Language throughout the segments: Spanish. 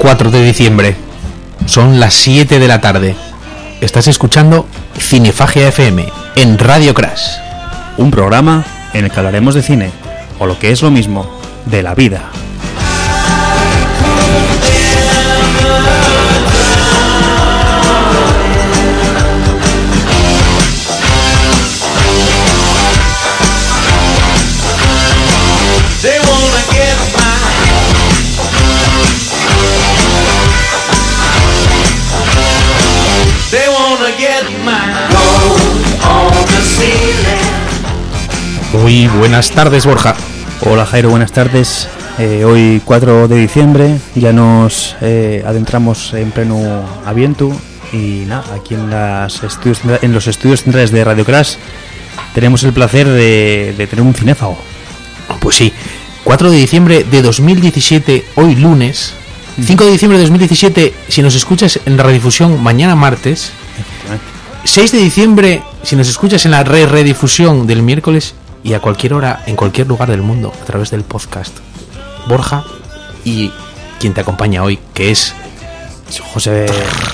4 de diciembre. Son las 7 de la tarde. Estás escuchando Cinefagia FM en Radio Crash. Un programa en el que hablaremos de cine, o lo que es lo mismo, de la vida. Muy buenas tardes, Borja. Hola Jairo, buenas tardes. Hoy 4 de diciembre ya nos adentramos en pleno Avientu. Y nada, aquí en los estudios centrales de Radio Crash tenemos el placer de tener un cinéfago. Pues sí, 4 de diciembre de 2017, hoy lunes. 5 de diciembre de 2017, si nos escuchas en la redifusión mañana martes. 6 de diciembre, si nos escuchas en la redifusión del miércoles. Y a cualquier hora, en cualquier lugar del mundo, a través del podcast. Borja y quien te acompaña hoy, que es José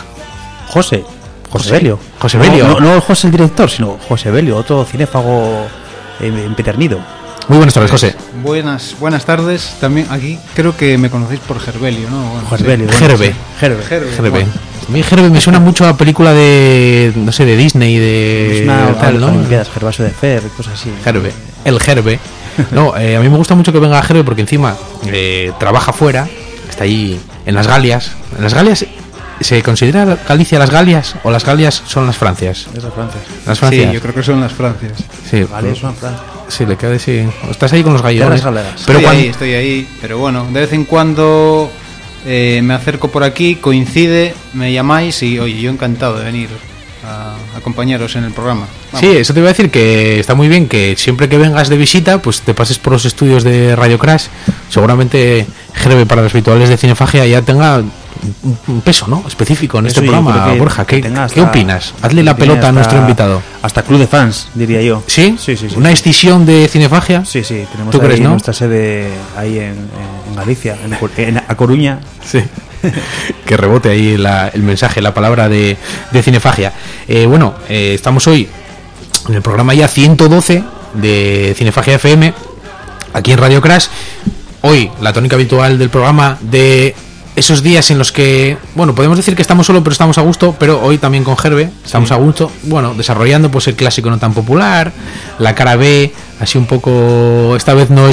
Belio. José Belio. No José el director, sino José Belio, otro cinéfago empedernido. Muy buenas tardes, José. Buenas tardes. También aquí creo que me conocéis por Gerbelio, ¿no? Bueno, Gerbelio. Sí. Gerbe. Bueno. A mí Gerbe me suena mucho a película de, no sé, de Disney, de tal, ¿no? Olimpiadas, Gervasio de Fer, cosas así. El Gerbe. No, a mí me gusta mucho que venga Gerbe porque encima trabaja fuera, está ahí en las Galias. ¿En las Galias se considera Galicia las Galias o las Galias son las Francias? Es las Francias. Las Francias. Sí, yo creo que son las Francias. Sí, Galias son Francia. Sí, le queda así. Estás ahí con los gallegos. Pero estoy ahí, pero bueno, de vez en cuando me acerco por aquí, coincide, me llamáis y oye, yo encantado de venir a acompañaros en el programa. Vamos. Sí, eso te iba a decir, que está muy bien que siempre que vengas de visita, pues te pases por los estudios de Radio Crash. Seguramente Gerbe, para los habituales de Cinefagia, ya tenga un peso, ¿no?, específico en este programa. Borja, ¿qué opinas? Hazle la pelota a nuestro invitado. Hasta club de fans, diría yo. ¿Sí? Sí. ¿Una escisión de Cinefagia? Sí, tenemos ¿Tú crees, no? Nuestra sede ahí en Galicia, en A Coruña. Sí. Que rebote ahí el mensaje, la palabra de Cinefagia. Estamos hoy en el programa ya 112 de Cinefagia FM, aquí en Radio Crash. Hoy la tónica habitual del programa de esos días en los que, bueno, podemos decir que estamos solo pero estamos a gusto, pero hoy también con Gerbe estamos a gusto, bueno, desarrollando pues el clásico no tan popular, la cara B, así un poco, esta vez no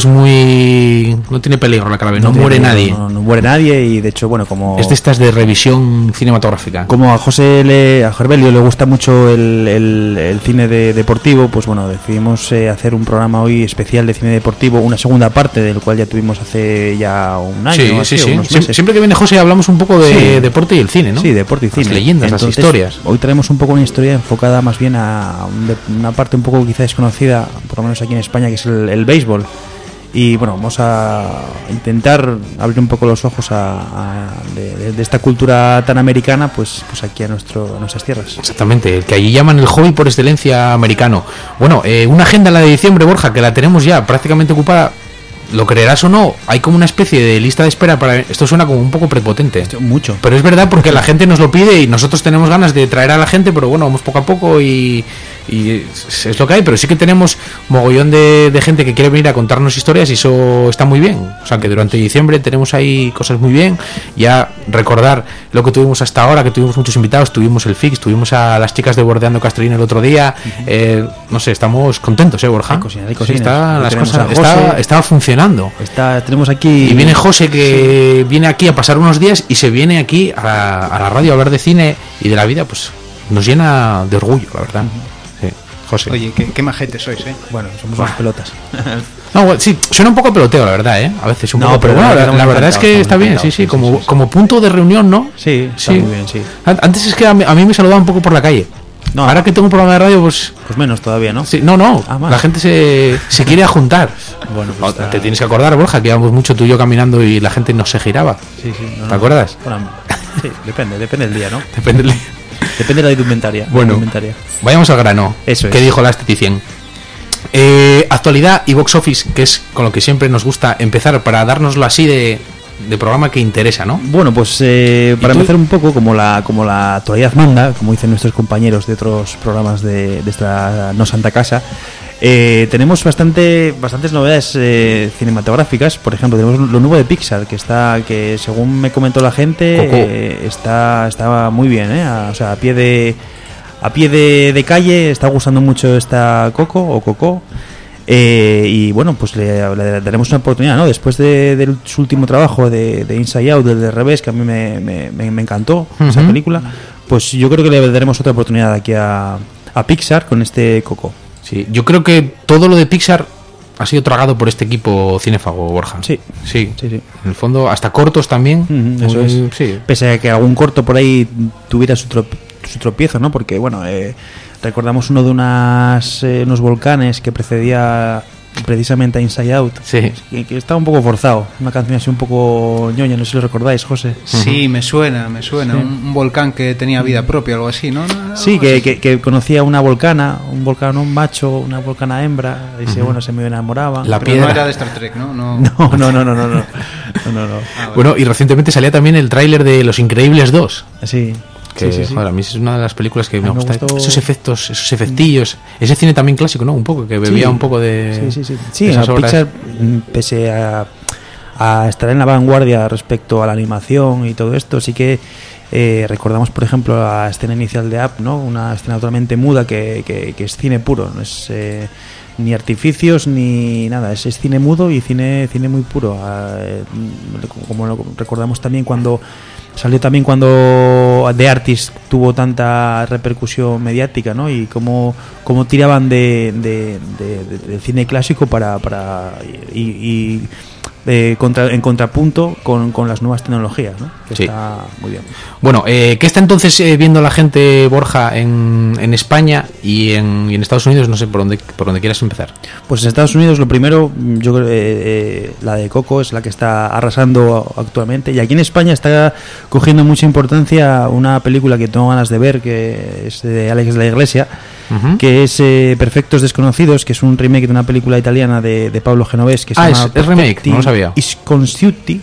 tiene peligro la cara B, no muere nadie. No muere nadie y de hecho, bueno, como... Es de estas de revisión cinematográfica. Como a Gerbelio le gusta mucho el cine deportivo, pues bueno, decidimos hacer un programa hoy especial de cine deportivo, una segunda parte del cual ya tuvimos hace ya un año. Sí. Unos meses. Siempre que viene José hablamos un poco de deporte y el cine, ¿no? Sí, deporte y cine. Las leyendas, entonces, las historias. Hoy traemos un poco una historia enfocada más bien a una parte un poco quizá desconocida, por lo menos aquí en España, que es el béisbol. Y bueno, vamos a intentar abrir un poco los ojos de esta cultura tan americana, pues aquí a nuestras tierras. Exactamente, el que allí llaman el hobby por excelencia americano. Bueno, una agenda, la de diciembre, Borja, que la tenemos ya prácticamente ocupada. Lo creerás o no, hay como una especie de lista de espera para... Esto suena como un poco prepotente. Mucho. Pero es verdad, porque la gente nos lo pide y nosotros tenemos ganas de traer a la gente, pero bueno, vamos poco a poco y es lo que hay. Pero sí que tenemos mogollón de gente que quiere venir a contarnos historias y eso está muy bien. O sea, que durante diciembre tenemos ahí cosas muy bien. Ya recordar lo que tuvimos hasta ahora, que tuvimos muchos invitados, tuvimos el Fix, tuvimos a las chicas de Bordeando Castellín el otro día. No sé, estamos contentos, Borja. Hay cocina. Sí, las cosas está funcionando. Tenemos aquí... Y viene José, que viene aquí a pasar unos días y se viene aquí a la radio a hablar de cine y de la vida, pues nos llena de orgullo, la verdad. Sí, José. Oye, qué majete sois, ¿eh? Bueno, somos unas pelotas. No, bueno, sí, suena un poco peloteo, la verdad, a veces un poco, pero bueno, la verdad es que está bien, sí, como punto de reunión, ¿no? Sí, está muy bien, sí. Antes es que a mí me saludaban un poco por la calle. No, ahora que tengo un programa de radio, pues menos todavía, ¿no? Sí, no, la gente se quiere juntar. Bueno, pues te tienes que acordar, Borja, que íbamos mucho tú y yo caminando y la gente nos se giraba. Sí. ¿Te acuerdas? Bueno, sí, depende del día, ¿no? Depende de la indumentaria. Bueno, vayamos al grano. Eso es. ¿Qué dijo la esteticien? Actualidad y box office, que es con lo que siempre nos gusta empezar para dárnoslo así de de programa que interesa, ¿no? Bueno, pues para empezar un poco, como la actualidad manda, como dicen nuestros compañeros de otros programas de esta no santa casa, tenemos bastantes novedades cinematográficas. Por ejemplo, tenemos lo nuevo de Pixar, que según me comentó la gente, está muy bien, o sea, a pie de calle. Está gustando mucho esta Coco. Y bueno, pues le daremos una oportunidad, ¿no? Después de su último trabajo de Inside Out, del de Revés, que a mí me encantó esa película, pues yo creo que le daremos otra oportunidad aquí a Pixar con este Coco. Sí, yo creo que todo lo de Pixar ha sido tragado por este equipo cinéfago, Borja. Sí. En el fondo, hasta cortos también. Eso es. Sí. Pese a que algún corto por ahí tuviera su tropiezo, ¿no? Porque, bueno, recordamos uno de unos volcanes que precedía precisamente a Inside Out, sí, que estaba un poco forzado, una canción así un poco ñoña, no sé si lo recordáis, José. Sí, me suena, sí. Un volcán que tenía vida propia, algo así, ¿no? Sí, que conocía un macho, una volcana hembra, y se me enamoraba. La piedra. No era de Star Trek, ¿no? No. Bueno, y recientemente salía también el tráiler de Los Increíbles 2. Sí. Que, sí. Joder, a mí es una de las películas que me gusta. Esos efectos, esos efectillos. Ese cine también clásico, ¿no? Un poco, que bebía un poco de... Sí, a Pixar, pese a estar en la vanguardia respecto a la animación y todo esto, sí que recordamos, por ejemplo, la escena inicial de Up, ¿no? Una escena totalmente muda que es cine puro, no es ni artificios ni nada, es cine mudo y cine muy puro. Como lo recordamos también cuando The Artist tuvo tanta repercusión mediática, ¿no? Y cómo tiraban del cine clásico en contrapunto con las nuevas tecnologías, ¿no? Que está muy bien. Bueno, ¿qué está entonces viendo la gente, Borja, en España y en Estados Unidos? No sé por dónde quieras empezar. Pues en Estados Unidos lo primero, yo creo la de Coco es la que está arrasando actualmente, y aquí en España está cogiendo mucha importancia una película que tengo ganas de ver, que es de Alex de la Iglesia, que es Perfectos Desconocidos, que es un remake de una película italiana de Pablo Genovés, que se llama es remake, no lo sabía. Isconsuti.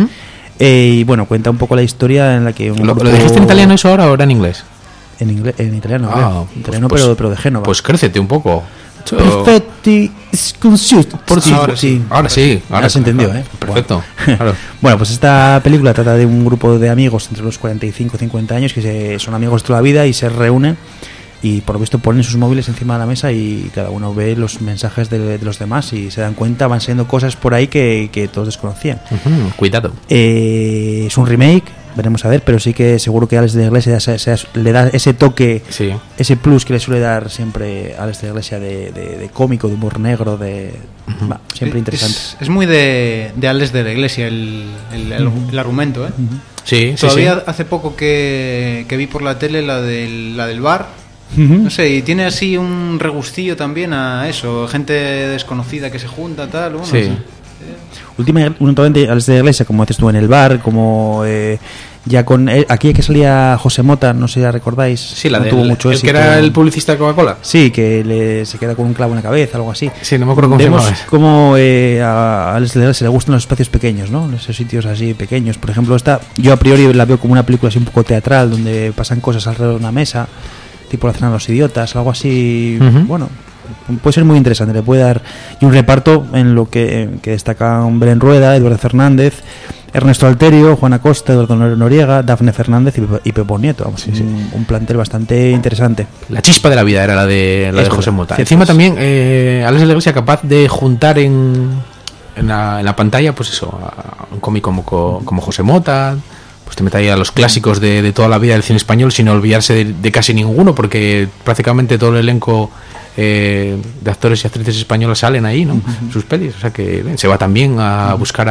Y bueno, cuenta un poco la historia en la que ¿Lo dijiste en italiano eso ahora o era en inglés? En italiano, italiano, pues, pero de Génova. Pues crécete un poco. Perfetti Isconsuti. Ahora sí. Ahora se entendió, ¿eh? Perfecto. Bueno. Claro. Bueno, pues esta película trata de un grupo de amigos entre los 45 y 50 años que son amigos de toda la vida y se reúnen, y por lo visto ponen sus móviles encima de la mesa y cada uno ve los mensajes de los demás y se dan cuenta, van saliendo cosas por ahí que todos desconocían. Cuidado. Es un remake, veremos a ver, pero sí que seguro que Alex de la Iglesia le da ese toque, ese plus que le suele dar siempre a Alex de la Iglesia de cómico, de humor negro, siempre interesante. Es muy de Alex de la Iglesia el argumento, ¿eh? Sí, todavía hace poco que vi por la tele la del bar. No sé, y tiene así un regustillo también a eso, gente desconocida que se junta, tal. Bueno, sí. Últimamente Alex de la Iglesia, como dices tú, en el bar, como ya con aquí que salía José Mota, no sé si la recordáis. Sí, tuvo mucho éxito. Que era el publicista de Coca-Cola. Sí, que se queda con un clavo en la cabeza, algo así. Sí, no me acuerdo cómo se llamaba. Como a Alex de la Iglesia le gustan los espacios pequeños, ¿no? Esos sitios así pequeños. Por ejemplo, yo a priori la veo como una película así un poco teatral, donde pasan cosas alrededor de una mesa, tipo La Cena de los Idiotas, algo así. Bueno, puede ser muy interesante, le puede dar. Y un reparto en lo que destacan Belén Rueda, Eduardo Fernández, Ernesto Alterio, Juan Acosta, Eduardo Noriega, Dafne Fernández y Pepo Nieto. Vamos, un plantel bastante interesante. La chispa de la vida era la de José Mota. Encima también Alex de la Iglesia capaz de juntar en la pantalla, pues eso, a un cómico como José Mota. Pues te mete ahí a los clásicos de toda la vida del cine español sin olvidarse de casi ninguno, porque prácticamente todo el elenco de actores y actrices españolas salen ahí, ¿no? Sus pelis, o sea que se va también a buscar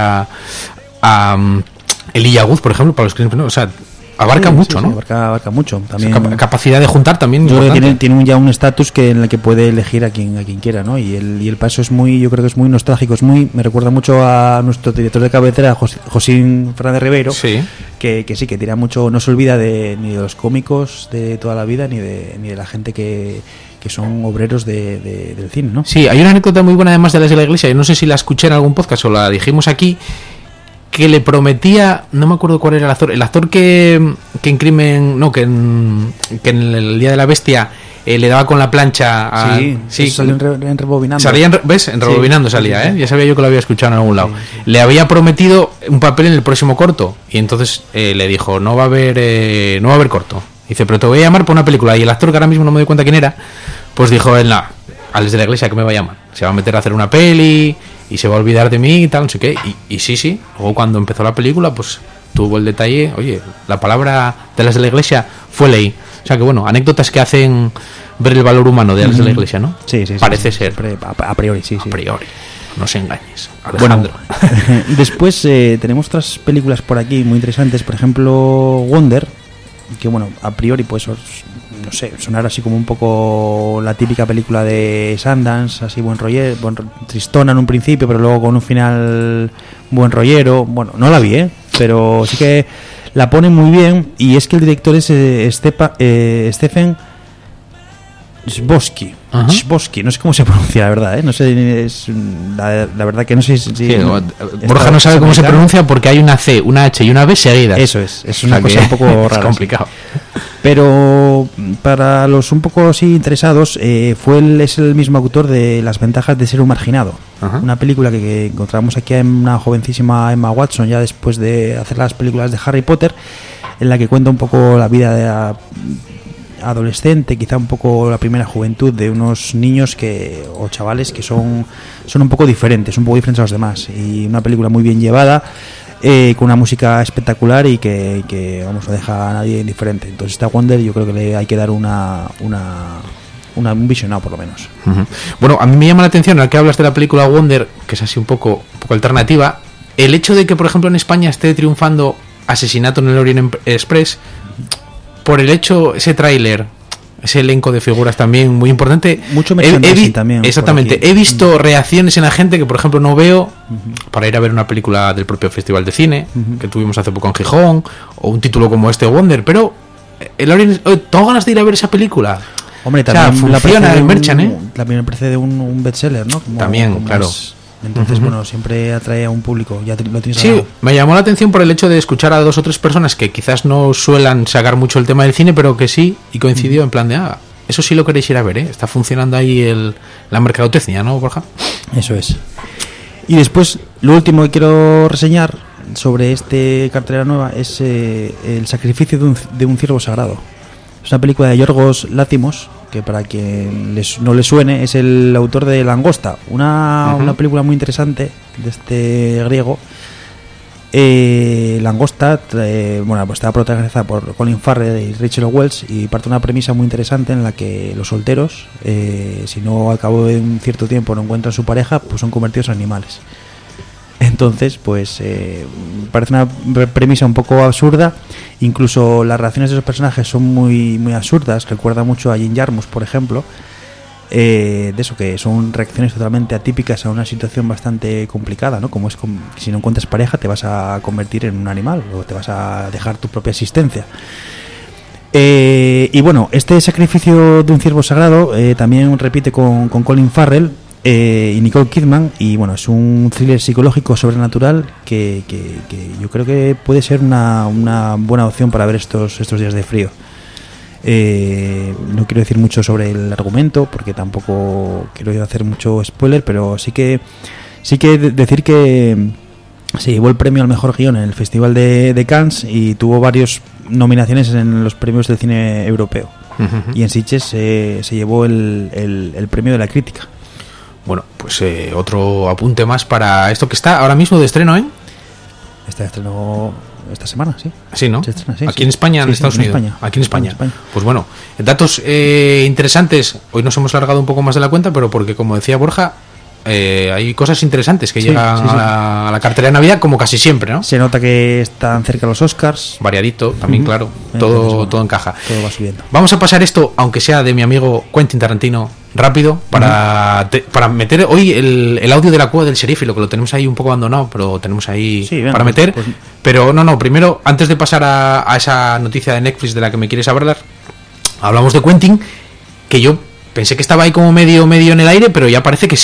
a Elijah Wood, por ejemplo, para los crímenes, o sea, abarca mucho, ¿no? Abarca mucho. También, o sea, capacidad de juntar también. Yo creo que tiene ya un estatus en el que puede elegir a quien quiera, ¿no? Y el paso es yo creo que es muy nostálgico, me recuerda mucho a nuestro director de cabecera, Josín Fernández Ribeiro, que sí, que tira mucho, no se olvida ni de los cómicos de toda la vida, ni de la gente que son obreros del cine, ¿no? Sí, hay una anécdota muy buena además de la Iglesia, yo no sé si la escuché en algún podcast o la dijimos aquí, que le prometía, no me acuerdo cuál era el actor que en Crimen, no, que en el Día de la Bestia le daba con la plancha a, sí, salió en Rebobinando. Salía ¿ves? En Rebobinando salía, ¿eh? Ya sabía yo que lo había escuchado en algún lado. Sí. Le había prometido un papel en el próximo corto y entonces le dijo, no va a haber corto. Dice, pero te voy a llamar por una película. Y el actor, que ahora mismo no me doy cuenta quién era, pues dijo él, no, Alex de la Iglesia, que me va a llamar. Se va a meter a hacer una peli y se va a olvidar de mí y tal, no sé qué. Y sí. Luego cuando empezó la película, pues tuvo el detalle, oye, la palabra de Alex de la Iglesia fue ley. O sea que bueno, anécdotas que hacen ver el valor humano de Alex de la Iglesia, ¿no? Sí. Parece ser. A priori, sí. A priori. No se engañes, Alejandro. Bueno, después tenemos otras películas por aquí muy interesantes. Por ejemplo, Wonder, que bueno, a priori pues no sé, sonar así como un poco la típica película de Sundance, así buen rollero, tristona en un principio, pero luego con un final buen rollero. Bueno, no la vi, pero sí que la pone muy bien. Y es que el director es Stephen Chbosky, no sé cómo se pronuncia, la verdad, no sé, la verdad que no sé si Borja no sabe cómo se pronuncia porque hay una C, una H y una B seguidas. Eso es una cosa un poco rara. Es complicado. Pero para los un poco así interesados, es el mismo autor de Las ventajas de ser un marginado. Ajá. Una película que encontramos aquí en una jovencísima Emma Watson, ya después de hacer las películas de Harry Potter, en la que cuenta un poco la vida de adolescente, quizá un poco la primera juventud de unos niños o chavales que son un poco diferentes a los demás. Y una película muy bien llevada, con una música espectacular y que vamos, no deja a nadie indiferente. Entonces esta Wonder yo creo que le hay que dar un visionado por lo menos. Uh-huh. Bueno, a mí me llama la atención, al que hablas de la película Wonder, que es así un poco alternativa, el hecho de que por ejemplo en España esté triunfando Asesinato en el Orient Express, por el hecho, ese tráiler, ese elenco de figuras también muy importante. Mucho merchandising también. Exactamente. He visto reacciones en la gente que, por ejemplo, no veo para ir a ver una película del propio Festival de Cine que tuvimos hace poco en Gijón, o un título como este, Wonder, pero tengo ganas de ir a ver esa película. Hombre, también funciona el merchan, también me precede un bestseller, ¿no? También, claro. Entonces, bueno, siempre atrae a un público. Ya lo tienes. Sí, me llamó la atención por el hecho de escuchar a 2 o 3 personas que quizás no suelan sacar mucho el tema del cine, pero que sí, y coincidió en plan de, eso sí lo queréis ir a ver, ¿eh? Está funcionando ahí la mercadotecnia, ¿no, Borja? Eso es. Y después, lo último que quiero reseñar sobre este cartelera nueva es El sacrificio de un ciervo sagrado. Es una película de Yorgos Lanthimos, que para quien no le suene, es el autor de Langosta, una película muy interesante de este griego. Langosta, pues está protagonizada por Colin Farrell y Rachel Wells, y parte de una premisa muy interesante en la que los solteros, si no al cabo de un cierto tiempo no encuentran su pareja, pues son convertidos en animales. Entonces, pues parece una premisa un poco absurda. Incluso las reacciones de los personajes son muy, muy absurdas. Recuerda mucho a Jim Jarmusch, por ejemplo. De eso, que son reacciones totalmente atípicas a una situación bastante complicada, ¿no? Como es si no encuentras pareja, te vas a convertir en un animal o te vas a dejar tu propia existencia. Y bueno, este sacrificio de un ciervo sagrado también repite con Colin Farrell y Nicole Kidman, y bueno, es un thriller psicológico sobrenatural que yo creo que puede ser una buena opción para ver estos días de frío. No quiero decir mucho sobre el argumento porque tampoco quiero hacer mucho spoiler, pero sí que decir que se llevó el premio al mejor guión en el Festival de Cannes y tuvo varias nominaciones en los premios del cine europeo. Y en Sitges se llevó el premio de la crítica. Bueno, pues otro apunte más para esto que está ahora mismo de estreno, ¿eh? Está de estreno esta semana, sí. Sí, ¿no? Se estrena, sí, aquí en España, en Estados Unidos. Aquí en España. Pues bueno, datos interesantes. Hoy nos hemos largado un poco más de la cuenta, pero porque, como decía Borja, hay cosas interesantes que llegan a la cartelera de Navidad, como casi siempre, ¿no? Se nota que están cerca los Oscars. Variadito, también, claro. Todo encaja. Todo va subiendo. Vamos a pasar esto, aunque sea de mi amigo Quentin Tarantino, rápido, para meter hoy el audio de La Cueva del Serífilo, que lo tenemos ahí un poco abandonado, pero tenemos ahí para meter. Pues... Pero no, primero, antes de pasar a esa noticia de Netflix de la que me quieres hablar, hablamos de Quentin, que yo pensé que estaba ahí como medio en el aire, pero ya parece que sí.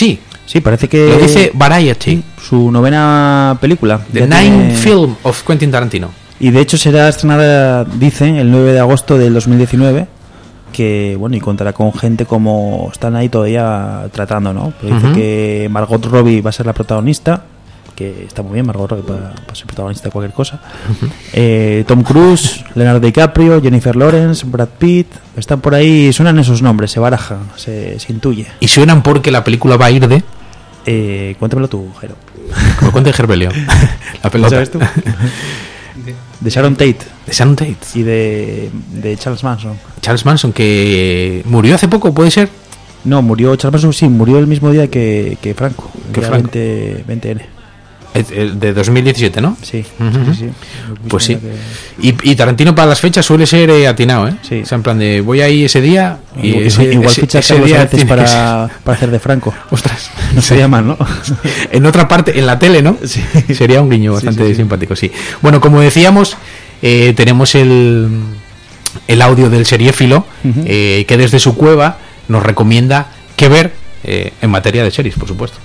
Sí, parece que... Lo dice Variety. Su 9ª película. The Ninth Film of Quentin Tarantino. Y de hecho será estrenada, dicen, el 9 de agosto del 2019. Que, bueno, y contará con gente como están ahí todavía tratando, ¿no? Pero dice que Margot Robbie va a ser la protagonista, que está muy bien Margot Robbie para ser protagonista de cualquier cosa. Tom Cruise, Leonardo DiCaprio, Jennifer Lawrence, Brad Pitt, están por ahí, suenan esos nombres, se barajan, se intuye. Y suenan porque la película va a ir de... Cuéntamelo tú, Jero. Como cuente Gerbelio. La pelota. ¿Sabes tú? De Sharon Tate. De Sharon Tate. Y de Charles Manson. Charles Manson, que murió hace poco, ¿puede ser? No, murió Charles Manson, sí, murió el mismo día que Franco. Que el Franco. 20N. De 2017, ¿no? Sí, sí. Pues sí. Y Tarantino para las fechas suele ser atinado, ¿eh? Sí. O sea, en plan de voy ahí ese día y igual fichas a veces tiene para hacer de Franco. Ostras, no sería mal, ¿no? En otra parte, en la tele, ¿no? Sí. Sería un guiño bastante simpático, sí. Bueno, como decíamos, tenemos el audio del seriéfilo que desde su cueva nos recomienda qué ver en materia de series, por supuesto.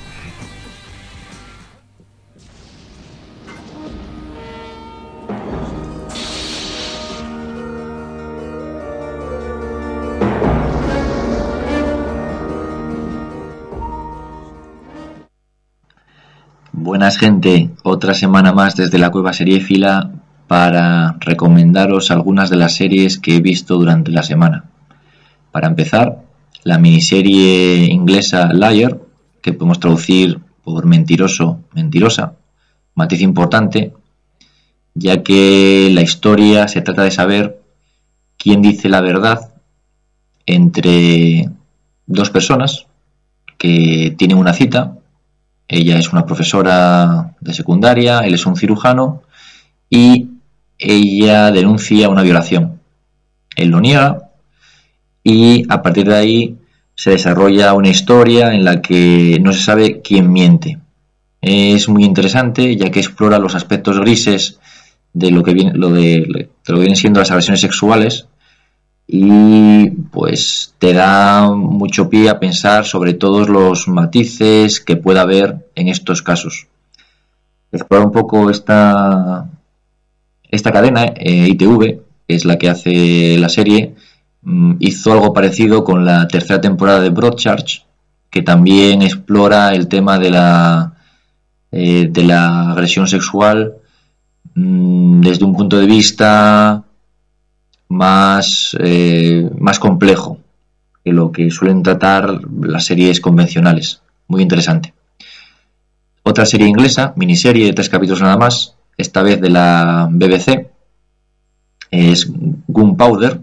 Buenas gente, otra semana más desde la Cueva Seriéfila para recomendaros algunas de las series que he visto durante la semana. Para empezar, la miniserie inglesa Liar, que podemos traducir por mentiroso, mentirosa, matiz importante, ya que la historia se trata de saber quién dice la verdad entre dos personas que tienen una cita. Ella es una profesora de secundaria, él es un cirujano y ella denuncia una violación. Él lo niega y a partir de ahí se desarrolla una historia en la que no se sabe quién miente. Es muy interesante ya que explora los aspectos grises de lo que vienen siendo las agresiones sexuales y pues te da mucho pie a pensar sobre todos los matices que pueda haber en estos casos. Explorar un poco esta cadena, ITV, que es la que hace la serie, hizo algo parecido con la tercera temporada de Broadchurch, que también explora el tema de la agresión sexual desde un punto de vista más complejo que lo que suelen tratar las series convencionales. Muy interesante. Otra serie inglesa, miniserie de 3 capítulos nada más, esta vez de la BBC, es Gunpowder,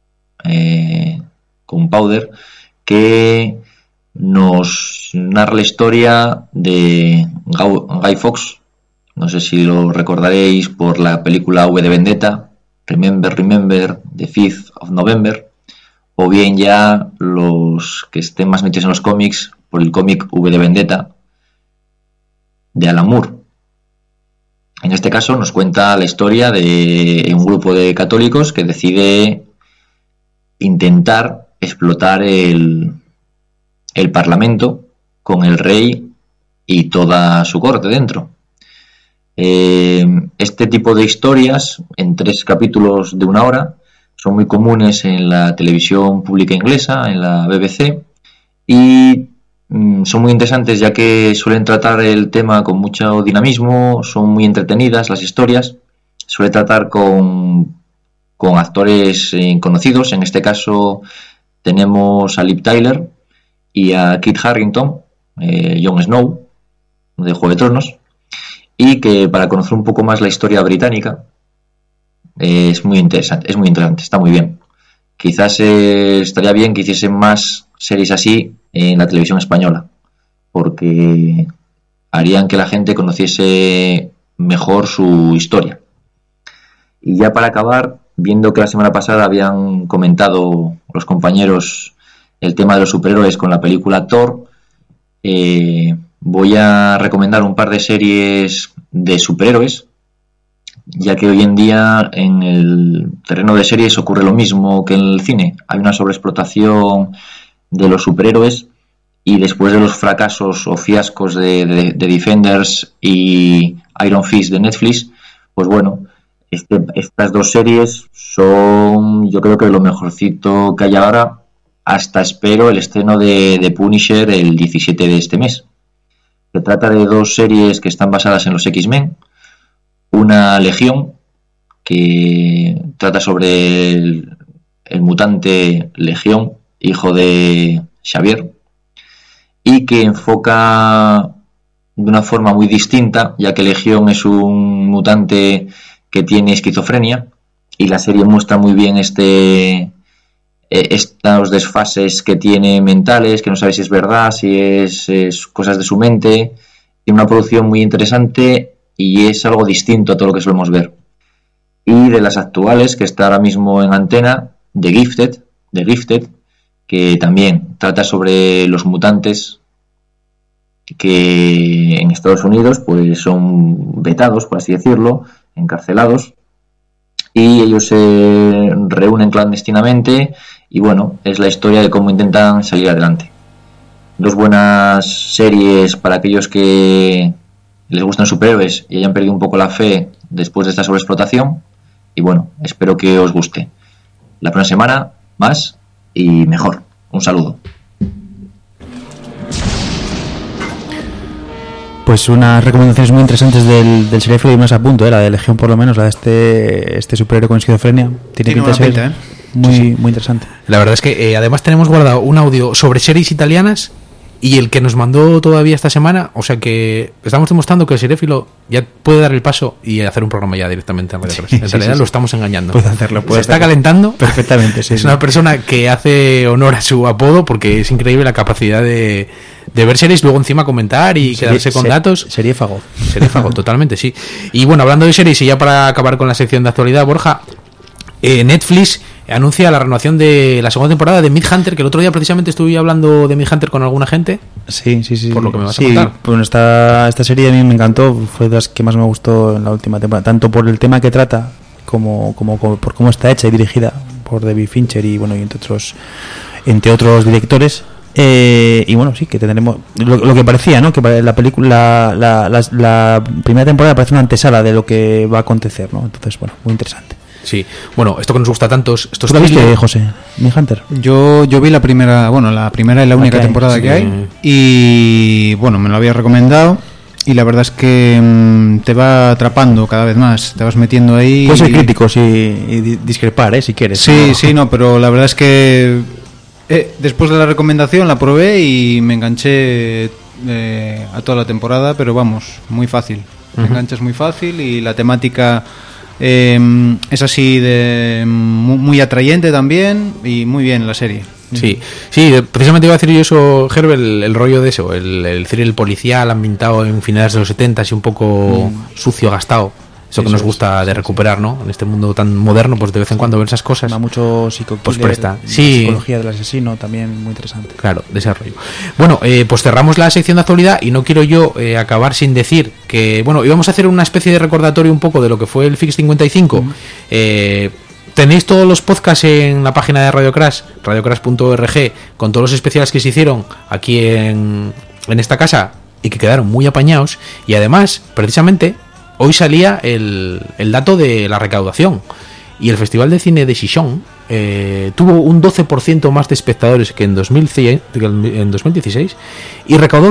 que nos narra la historia de Guy Fawkes. No sé si lo recordaréis por la película V de Vendetta, Remember, The 5th of November, o bien ya los que estén más metidos en los cómics por el cómic V de Vendetta de Alan Moore. En este caso nos cuenta la historia de un grupo de católicos que decide intentar explotar el Parlamento con el rey y toda su corte dentro. Este tipo de historias en 3 capítulos de 1 hora son muy comunes en la televisión pública inglesa, en la BBC, y son muy interesantes ya que suelen tratar el tema con mucho dinamismo, son muy entretenidas las historias, suele tratar con actores conocidos. En este caso tenemos a Liv Tyler y a Kit Harington, Jon Snow de Juego de Tronos, y que para conocer un poco más la historia británica es muy interesante, está muy bien. Quizás estaría bien que hiciesen más series así en la televisión española, porque harían que la gente conociese mejor su historia. Y ya para acabar, viendo que la semana pasada habían comentado los compañeros el tema de los superhéroes con la película Thor, voy a recomendar un par de series de superhéroes, ya que hoy en día en el terreno de series ocurre lo mismo que en el cine. Hay una sobreexplotación de los superhéroes y después de los fracasos o fiascos de Defenders y Iron Fist de Netflix, pues bueno, estas dos series son, yo creo que lo mejorcito que hay ahora, hasta espero el estreno de Punisher el 17 de este mes. Se trata de dos series que están basadas en los X-Men. Una Legión, que trata sobre el mutante Legión, hijo de Xavier, y que enfoca de una forma muy distinta, ya que Legión es un mutante que tiene esquizofrenia, y la serie muestra muy bien estos desfases que tiene mentales, que no sabe si es verdad, si es cosas de su mente. Tiene una producción muy interesante y es algo distinto a todo lo que solemos ver. Y de las actuales, que está ahora mismo en antena, The Gifted, que también trata sobre los mutantes que en Estados Unidos pues son vetados, por así decirlo, encarcelados, y ellos se reúnen clandestinamente y bueno, es la historia de cómo intentan salir adelante. Dos buenas series para aquellos que les gustan superhéroes y hayan perdido un poco la fe después de esta sobreexplotación, y bueno, espero que os guste. La próxima semana más y mejor. Un saludo. Pues unas recomendaciones muy interesantes del serie y más a punto, la de Legión por lo menos, la de este superhéroe con esquizofrenia. Tiene pinta de ser muy interesante. La verdad es que además tenemos guardado un audio sobre series italianas y el que nos mandó todavía esta semana, o sea que estamos demostrando que el seréfilo ya puede dar el paso y hacer un programa ya directamente en Radio Crash. En realidad lo estamos engañando. Puede hacerlo. Se está calentando perfectamente. Es una persona que hace honor a su apodo, porque es increíble la capacidad de ver series, luego encima comentar y quedarse con datos. Seriéfago, totalmente, sí. Y bueno, hablando de series y ya para acabar con la sección de actualidad, Borja, Netflix anuncia la renovación de la segunda temporada de Mindhunter, que el otro día precisamente estuve hablando de Mindhunter con alguna gente. Sí. Por lo que me vas a contar. Bueno, esta serie a mí me encantó, fue de las que más me gustó en la última temporada, tanto por el tema que trata como por cómo está hecha y dirigida por David Fincher y bueno, y entre otros directores. Y bueno, sí, que tendremos lo que parecía, ¿no? Que la película, la primera temporada parece una antesala de lo que va a acontecer, ¿no? Entonces, bueno, muy interesante. Sí, bueno, esto que nos gusta tanto, ¿Tú la viste, José? Mindhunter. Yo vi la primera y la única temporada que hay, y bueno, me lo había recomendado. Y la verdad es que te va atrapando cada vez más, te vas metiendo ahí. Puedes ser críticos y discrepar, si quieres. Sí, pero la verdad es que después de la recomendación la probé y me enganché a toda la temporada, pero vamos, muy fácil. Me enganchas muy fácil y la temática es así de muy atrayente también y muy bien la serie. Sí, precisamente iba a decir yo eso, Herbert, el rollo de eso, el thriller policial ambientado en finales de los 70 y un poco sucio, gastado. Eso que nos gusta de recuperar, ¿no? En este mundo tan moderno, pues de vez en cuando ver esas cosas. Mucho psico-killer, pues presta. La psicología del asesino también muy interesante. Claro, desarrollo. Bueno, pues cerramos la sección de actualidad y no quiero yo acabar sin decir que, bueno, íbamos a hacer una especie de recordatorio un poco de lo que fue el Fix 55. Tenéis todos los podcasts en la página de Radio Crash, radiocrash.org, con todos los especiales que se hicieron aquí en esta casa y que quedaron muy apañados. Y además, precisamente, hoy salía el dato de la recaudación. Y el Festival de Cine de Xixón tuvo un 12% más de espectadores que en 2016 y recaudó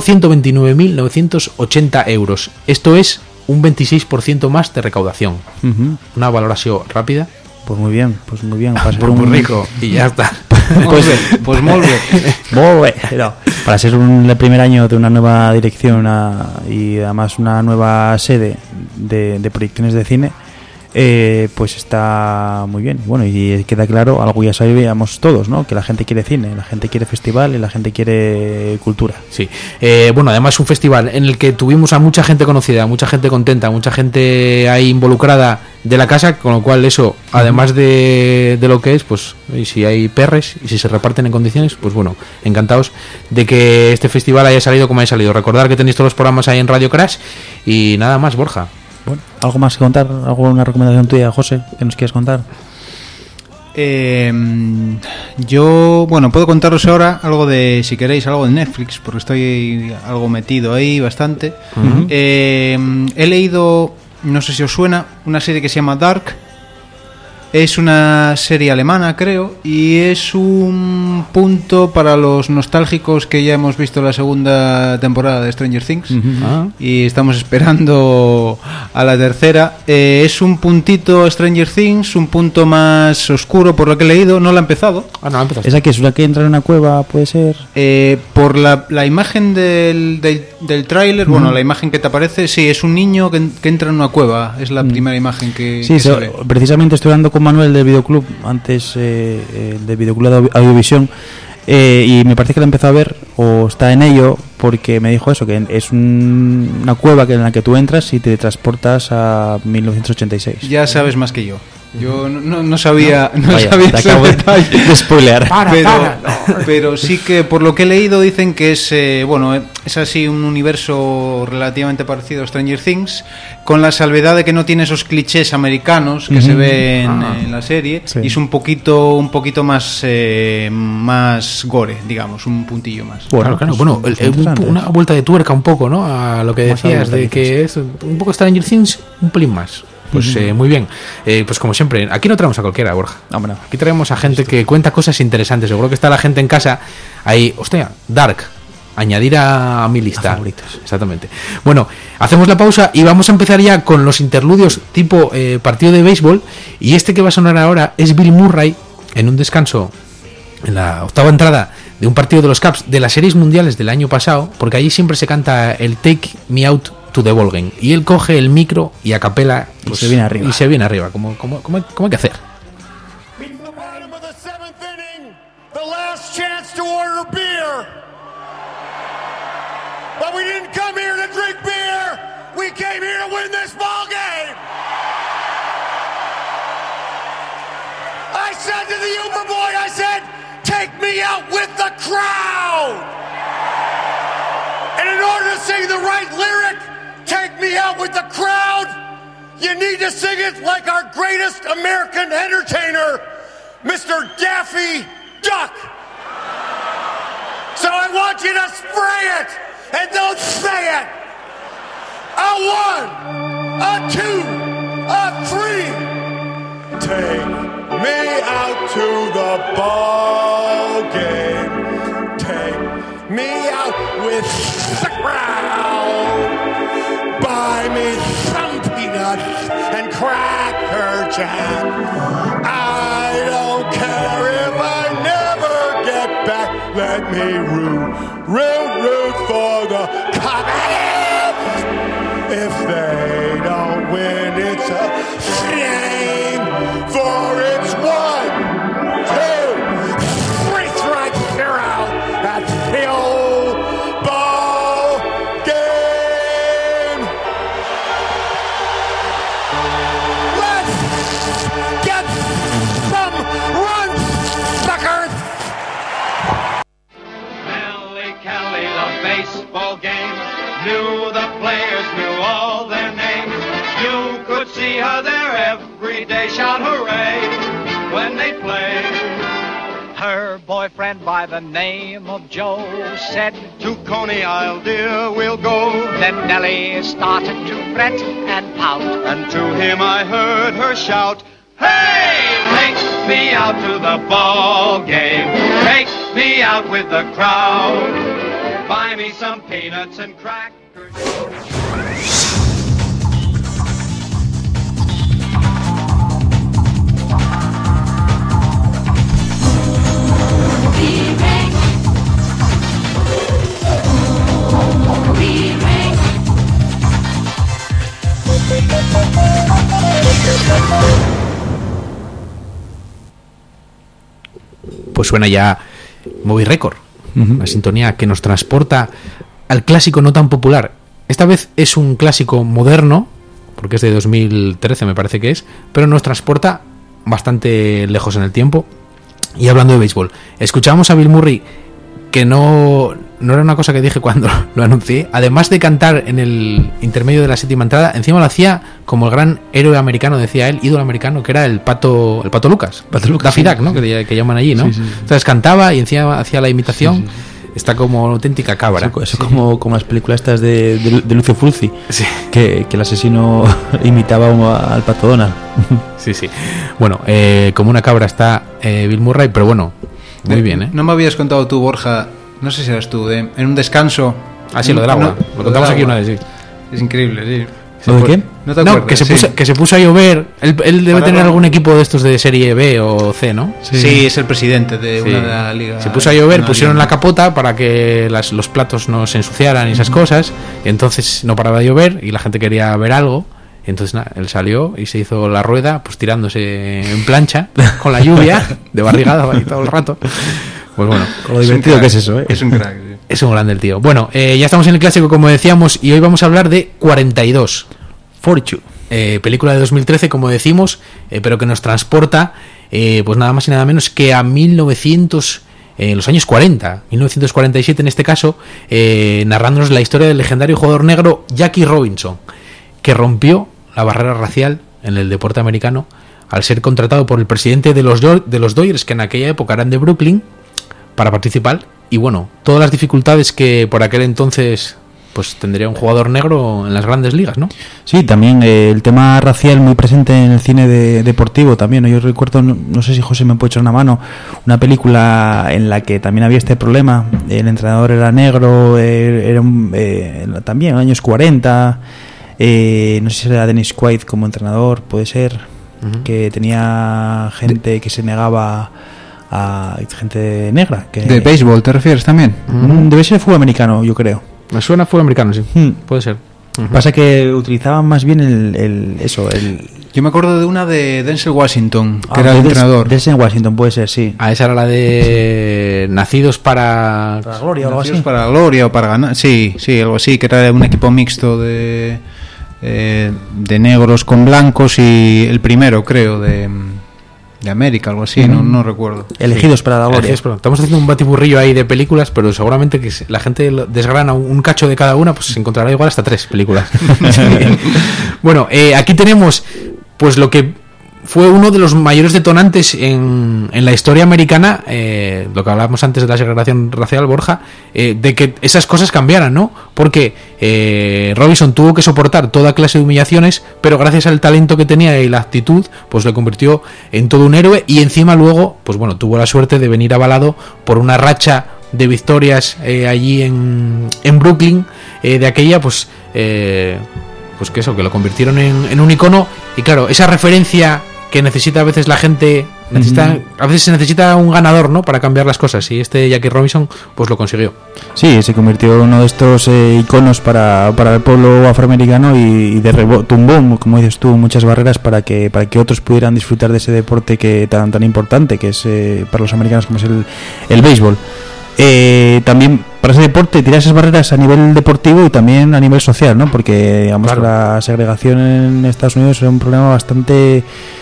129.980 euros. Esto es un 26% más de recaudación. Una valoración rápida. Pues muy bien. Para ser muy rico y ya está. Pues muy bien. No, para ser el primer año de una nueva dirección y además una nueva sede de proyecciones de cine, pues está muy bien. Bueno, y queda claro, algo ya sabíamos todos, ¿no? Que la gente quiere cine, la gente quiere festival y la gente quiere cultura. Sí. Bueno, además un festival en el que tuvimos a mucha gente conocida, mucha gente contenta, mucha gente ahí involucrada de la casa, con lo cual eso, además de lo que es, pues y si hay perres y si se reparten en condiciones, pues bueno, encantados de que este festival haya salido como haya salido. Recordar que tenéis todos los programas ahí en Radio Crash y nada más, Borja. Bueno, ¿algo más que contar? ¿Alguna recomendación tuya, José, que nos quieras contar? Yo, bueno, puedo contaros ahora algo de, si queréis, algo de Netflix, porque estoy algo metido ahí bastante. He leído, no sé si os suena, una serie que se llama Dark. Es una serie alemana, creo, y es un punto para los nostálgicos que ya hemos visto la segunda temporada de Stranger Things y estamos esperando a la tercera. Es un puntito Stranger Things, un punto más oscuro por lo que he leído. No la he empezado. No la he empezado. ¿Esa que es una que entra en una cueva, puede ser? Por la imagen del tráiler, bueno, la imagen que te aparece, sí, es un niño que entra en una cueva. Es la primera imagen que se ve. Precisamente estoy hablando con Manuel del Videoclub, antes del Videoclub de Audiovisión, y me parece que la empezó a ver, o está en ello, porque me dijo eso, que es una cueva en la que tú entras y te transportas a 1986. Ya sabes más que yo. Yo no sabía, Vaya, sabía te acabo de spoilear. Pero sí que por lo que he leído dicen que es es así un universo relativamente parecido a Stranger Things, con la salvedad de que no tiene esos clichés americanos que se ven en la serie, sí. Y es un poquito más más gore, digamos, un puntillo más. Bueno, una vuelta de tuerca un poco, ¿no? A lo que decías de que es un poco Stranger Things, un pelín más. Pues muy bien, pues como siempre, aquí no traemos a cualquiera, Borja. No. Aquí traemos a gente que cuenta cosas interesantes. Seguro que está la gente en casa ahí, hostia, Dark, añadir a mi lista. Favoritos. Exactamente. Bueno, hacemos la pausa y vamos a empezar ya con los interludios tipo partido de béisbol. Y este que va a sonar ahora es Bill Murray en un descanso en la octava entrada de un partido de los Cubs de las series mundiales del año pasado, porque allí siempre se canta el Take Me Out to the Ball Game, y él coge el micro y a capela pues, se viene arriba, como hay que hacer. Take me out with the crowd. And in order to sing the right lyric, take me out with the crowd, you need to sing it like our greatest American entertainer, Mr. Daffy Duck. So I want you to spray it and don't say it. A one, a two, a three. Take me out to the ball game. Take me out with the crowd. Buy me some peanuts and Cracker Jack. I don't care if I never get back. Let me root for the Cubs. If they don't win, it's a shame. For it's 1, 2, 3 strikes, they're out. That's the old ball game. Let's get some runs, suckers. Nelly Kelly, the baseball game. Knew the players, knew all their names. You could see her there every day, shout hooray when they played. Her boyfriend by the name of Joe said, to Coney Isle, dear, we'll go. Then Nellie started to fret and pout, and to him I heard her shout, hey, take me out to the ball game. Take me out with the crowd. Buy me some peanuts and crackers. Pues suena ya Movie Record, una sintonía que nos transporta al clásico no tan popular. Esta vez es un clásico moderno, porque es de 2013 me parece que es, pero nos transporta bastante lejos en el tiempo. Y hablando de béisbol, escuchábamos a Bill Murray, que no no era una cosa que dije cuando lo anuncié, además de cantar en el intermedio de la séptima entrada, encima lo hacía como el gran héroe americano, decía él, ídolo americano, que era el Pato Lucas, Daffy Duck, ¿no? Que llaman allí, ¿no? Sí, sí. Entonces cantaba y encima hacía la imitación. Sí. Está como una auténtica cabra. Eso como las películas estas de Lucio Fulci, sí. que el asesino imitaba al Pato Donald. Sí, sí. Bueno, como una cabra está Bill Murray, pero bueno, muy bien, ¿eh? No me habías contado tú, Borja, no sé si eras tú, en un descanso. Ah, sí, lo del agua. Lo contamos aquí una vez, sí. Es increíble, sí. ¿Lo de qué? No te acuerdas, que se puso a llover. Él debe tener algún equipo de estos de serie B o C, ¿no? Sí, es el presidente de una de la liga. Se puso a llover, pusieron la capota para que los platos no se ensuciaran y esas cosas. Y entonces no paraba de llover y la gente quería ver algo. Y entonces nada, él salió y se hizo la rueda, pues tirándose en plancha con la lluvia de barrigada ahí todo el rato. Pues bueno, con lo divertido que es eso, ¿eh? Es un crack, sí. Es un grande el tío. Bueno, ya estamos en el clásico, como decíamos, y hoy vamos a hablar de 42. 42. Película de 2013, como decimos, pero que nos transporta, pues nada más y nada menos que a 1900, los años 40, 1947 en este caso, narrándonos la historia del legendario jugador negro Jackie Robinson, que rompió la barrera racial en el deporte americano al ser contratado por el presidente de los Dodgers, que en aquella época eran de Brooklyn, para participar. Y bueno, todas las dificultades que por aquel entonces pues tendría un jugador negro en las grandes ligas, ¿no? Sí, también el tema racial muy presente en el cine deportivo también, ¿no? Yo recuerdo, no sé si José me puede echar una mano, una película en la que también había este problema. El entrenador era negro, era también en los años 40, no sé si era Dennis Quaid como entrenador, puede ser, que tenía gente que se negaba a gente negra. ¿De béisbol te refieres también? Debe ser de fútbol americano, yo creo. Me suena fútbol americano, sí. Puede ser. Pasa que utilizaban más bien Yo me acuerdo de una de Denzel Washington, que era el entrenador. Denzel Washington, puede ser, sí. Ah, esa era la de Nacidos para la gloria o algo así. Nacidos para la gloria o para ganar. Sí, algo así, que era un equipo mixto de negros con blancos, y el primero, creo, de América, algo así, no recuerdo. Elegidos para la gloria. Estamos haciendo un batiburrillo ahí de películas, pero seguramente que la gente desgrana un cacho de cada una, pues se encontrará igual hasta 3 películas. Bueno, aquí tenemos pues lo que fue uno de los mayores detonantes en la historia americana, lo que hablábamos antes de la segregación racial, Borja, de que esas cosas cambiaran, ¿no? Porque Robinson tuvo que soportar toda clase de humillaciones, pero gracias al talento que tenía y la actitud, pues le convirtió en todo un héroe, y encima luego, pues bueno, tuvo la suerte de venir avalado por una racha de victorias allí en Brooklyn, de aquella, pues que eso, que lo convirtieron en un icono. Y claro, esa referencia que necesita a veces la gente, a veces se necesita un ganador, ¿no?, para cambiar las cosas, y Jackie Robinson pues lo consiguió. Sí, se convirtió en uno de estos iconos para el pueblo afroamericano, y tumbó, como dices tú, muchas barreras para que otros pudieran disfrutar de ese deporte que tan importante que es para los americanos, como es el béisbol. También para ese deporte tirar esas barreras a nivel deportivo y también a nivel social, ¿no? Porque digamos, claro, la segregación en Estados Unidos era un problema bastante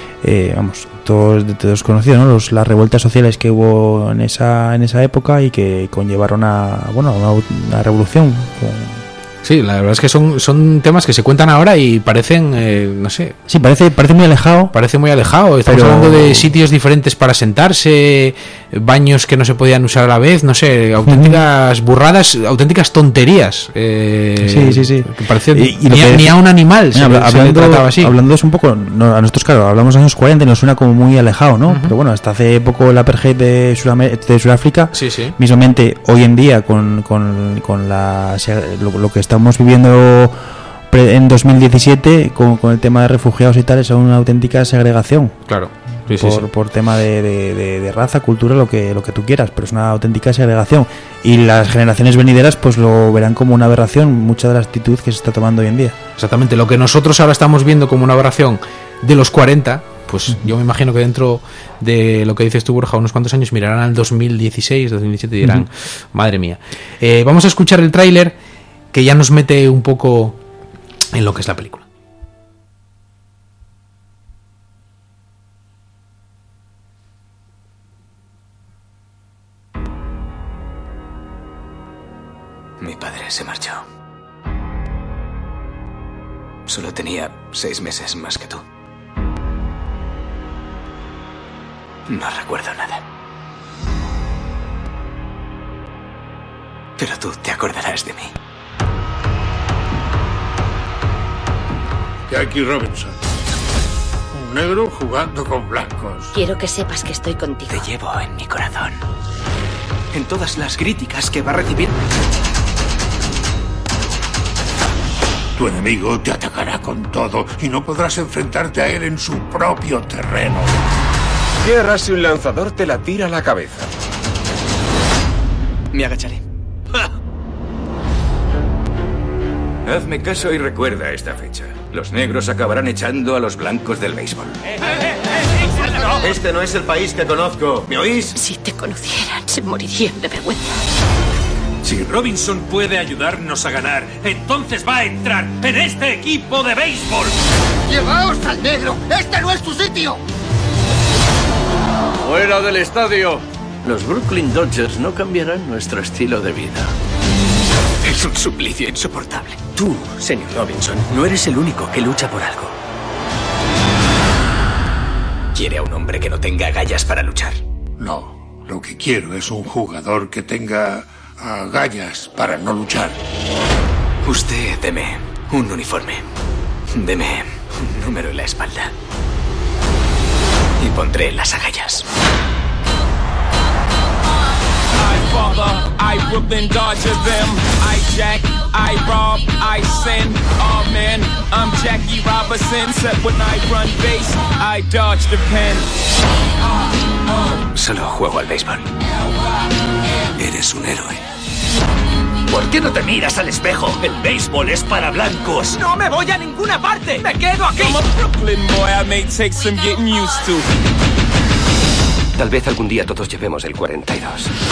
todos conocidos, ¿no? Las revueltas sociales que hubo en esa época, y que conllevaron a una revolución. Sí, la verdad es que son temas que se cuentan ahora y parecen, no sé. Sí, parece muy alejado. Parece muy alejado. Estamos hablando de sitios diferentes para sentarse, baños que no se podían usar a la vez, no sé, auténticas burradas, auténticas tonterías. Sí. Que parecían ni a un animal se le trataba así. Hablando es un poco, a nosotros, claro, hablamos de años 40 y nos suena como muy alejado, ¿no? Pero bueno, hasta hace poco el apartheid de Sudáfrica, mismamente hoy en día con lo que estamos viviendo en 2017 con el tema de refugiados y tal, es una auténtica segregación. Claro. Por tema de raza, cultura, lo que tú quieras, pero es una auténtica segregación, y las generaciones venideras pues lo verán como una aberración, mucha de la actitud que se está tomando hoy en día. Exactamente, lo que nosotros ahora estamos viendo como una aberración de los 40, pues yo me imagino que dentro de lo que dices tú, Borja, unos cuantos años mirarán al 2016, 2017 y dirán, madre mía. Vamos a escuchar el tráiler que ya nos mete un poco en lo que es la película. Mi padre se marchó. Solo tenía 6 meses más que tú. No recuerdo nada. Pero tú te acordarás de mí. Jackie Robinson. Un negro jugando con blancos. Quiero que sepas que estoy contigo. Te llevo en mi corazón. En todas las críticas que va a recibir. Tu enemigo te atacará con todo y no podrás enfrentarte a él en su propio terreno. ¿Qué harás si un lanzador te la tira a la cabeza? Me agacharé. Hazme caso y recuerda esta fecha. Los negros acabarán echando a los blancos del béisbol. Este no es el país que conozco. ¿Me oís? Si te conocieran, se morirían de vergüenza. Si Robinson puede ayudarnos a ganar, entonces va a entrar en este equipo de béisbol. ¡Llevaos al negro! ¡Este no es tu sitio! ¡Fuera del estadio! Los Brooklyn Dodgers no cambiarán nuestro estilo de vida. Es un suplicio insoportable. Tú, señor Robinson, no eres el único que lucha por algo. Quiere a un hombre que no tenga agallas para luchar. No, lo que quiero es un jugador que tenga agallas para no luchar. Usted, deme un uniforme. Deme un número en la espalda. Y pondré las agallas. I Brooklyn Dodger them. I jack, I rob, I sin. Oh man, I'm Jackie Robinson. Except when I run base, I dodge the pen. Solo juego al béisbol. Eres un héroe. ¿Por qué no te miras al espejo? El béisbol es para blancos. No me voy a ninguna parte. Me quedo aquí. I'm a Brooklyn boy. I may take some getting used to. Tal vez algún día todos llevemos el 42.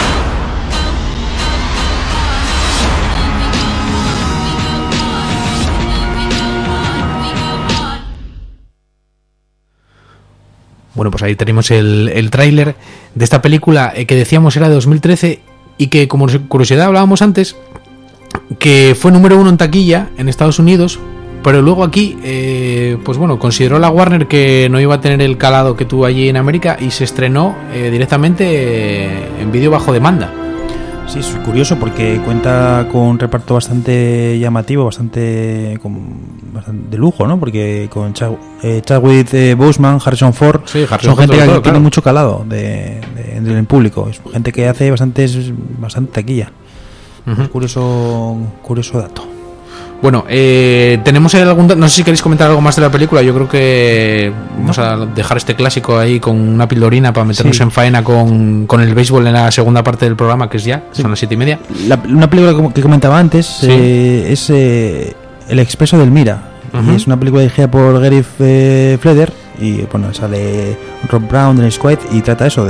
Bueno, pues ahí tenemos el tráiler de esta película que decíamos era de 2013 y que, como curiosidad, hablábamos antes que fue número 1 en taquilla en Estados Unidos, pero luego aquí, pues bueno, consideró la Warner que no iba a tener el calado que tuvo allí en América y se estrenó directamente en vídeo bajo demanda. Sí, es curioso porque cuenta con un reparto bastante llamativo, bastante de lujo, ¿no? Porque con Chadwick Boseman, Harrison Ford, sí, son gente que tiene mucho calado del público. Es gente que hace bastante taquilla. Es curioso dato. Bueno, tenemos no sé si queréis comentar algo más de la película. Yo creo que vamos a dejar este clásico ahí con una pildorina para meternos en faena con el béisbol en la segunda parte del programa, que es ya, son las 7:30. Una película que comentaba antes es El Expreso del Mira. Y es una película dirigida por Gary Fleder y bueno, sale Rob Brown, Dennis Quaid y trata eso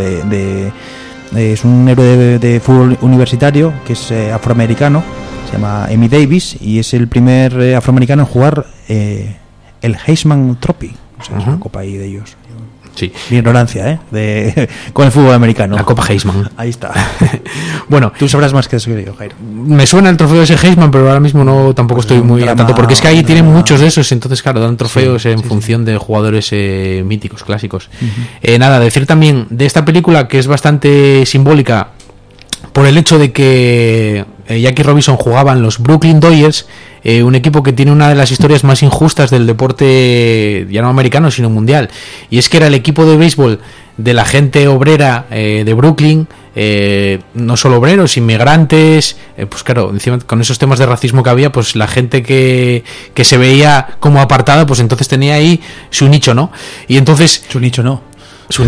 es un héroe de fútbol universitario que es afroamericano. Se llama Emmy Davis y es el primer afroamericano en jugar el Heisman Trophy, o sea, es una copa ahí de ellos. Sí. Mi ignorancia, con el fútbol americano. La Copa Heisman. Ahí está. Bueno, tú sabrás más que eso que yo, Jairo. Me suena el trofeo de ese Heisman, pero ahora mismo tampoco estoy muy al tanto, porque es que ahí tienen muchos de esos, entonces claro, dan trofeos en función de jugadores míticos, clásicos. Nada, decir también de esta película que es bastante simbólica por el hecho de que Jackie Robinson jugaba en los Brooklyn Dodgers, un equipo que tiene una de las historias más injustas del deporte ya no americano sino mundial, y es que era el equipo de béisbol de la gente obrera de Brooklyn, no solo obreros, inmigrantes, pues claro, encima con esos temas de racismo que había, pues la gente que se veía como apartada, pues entonces tenía ahí su nicho, ¿no? Y entonces su nicho, ¿no? ¿Su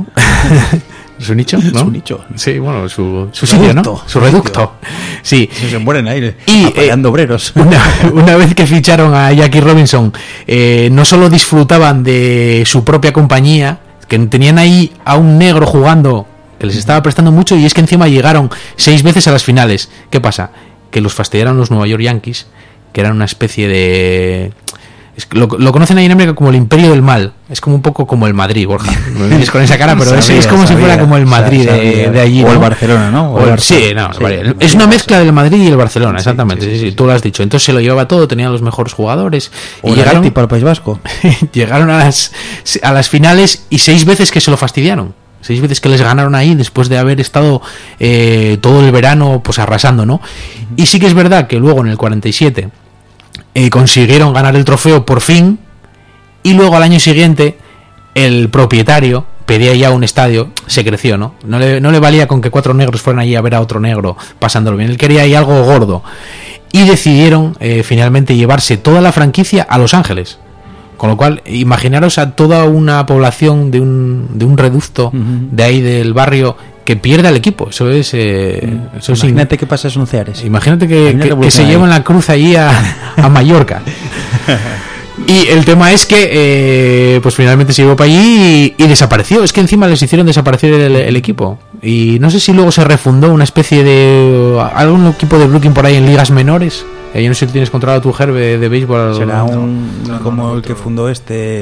nicho? ¿No? Su nicho. Sí, bueno, su sitio, ¿no? Su reducto. Sí. Se mueren aire. Y apoyando obreros. Una vez que ficharon a Jackie Robinson, no solo disfrutaban de su propia compañía, que tenían ahí a un negro jugando que les estaba prestando mucho, y es que encima llegaron 6 veces a las finales. ¿Qué pasa? Que los fastidiaron los Nueva York Yankees, que eran una especie de Lo conocen ahí en América como el Imperio del Mal. Es como un poco como el Madrid, Borja. Me vienes con esa cara, pero es como si fuera como el Madrid de allí, o ¿no? el Barcelona, ¿no? Sí, vale. Es una mezcla del Madrid y el Barcelona, exactamente. Sí, tú lo has dicho. Entonces se lo llevaba todo, tenían los mejores jugadores. O llegaron tipo al País Vasco. Llegaron a las finales y 6 veces que se lo fastidiaron. 6 veces que les ganaron ahí después de haber estado todo el verano pues arrasando, ¿no? Y sí que es verdad que luego en el 47 consiguieron ganar el trofeo por fin, y luego al año siguiente el propietario pedía ya un estadio, se creció, ¿no? No le valía con que 4 negros fueran allí a ver a otro negro pasándolo bien, él quería ahí algo gordo, y decidieron finalmente llevarse toda la franquicia a Los Ángeles. Con lo cual, imaginaros a toda una población de un reducto de ahí del barrio que pierda el equipo. Eso es. Imagínate qué pasa en Ceares. Imagínate que se llevan la cruz allí a Mallorca. Y el tema es que pues finalmente se llevó para allí y desapareció. Es que encima les hicieron desaparecer el equipo. Y no sé si luego se refundó una especie de algún equipo de Brooklyn por ahí en ligas menores. Yo no sé si tienes controlado tu Gerbe de béisbol. Será como el que fundó un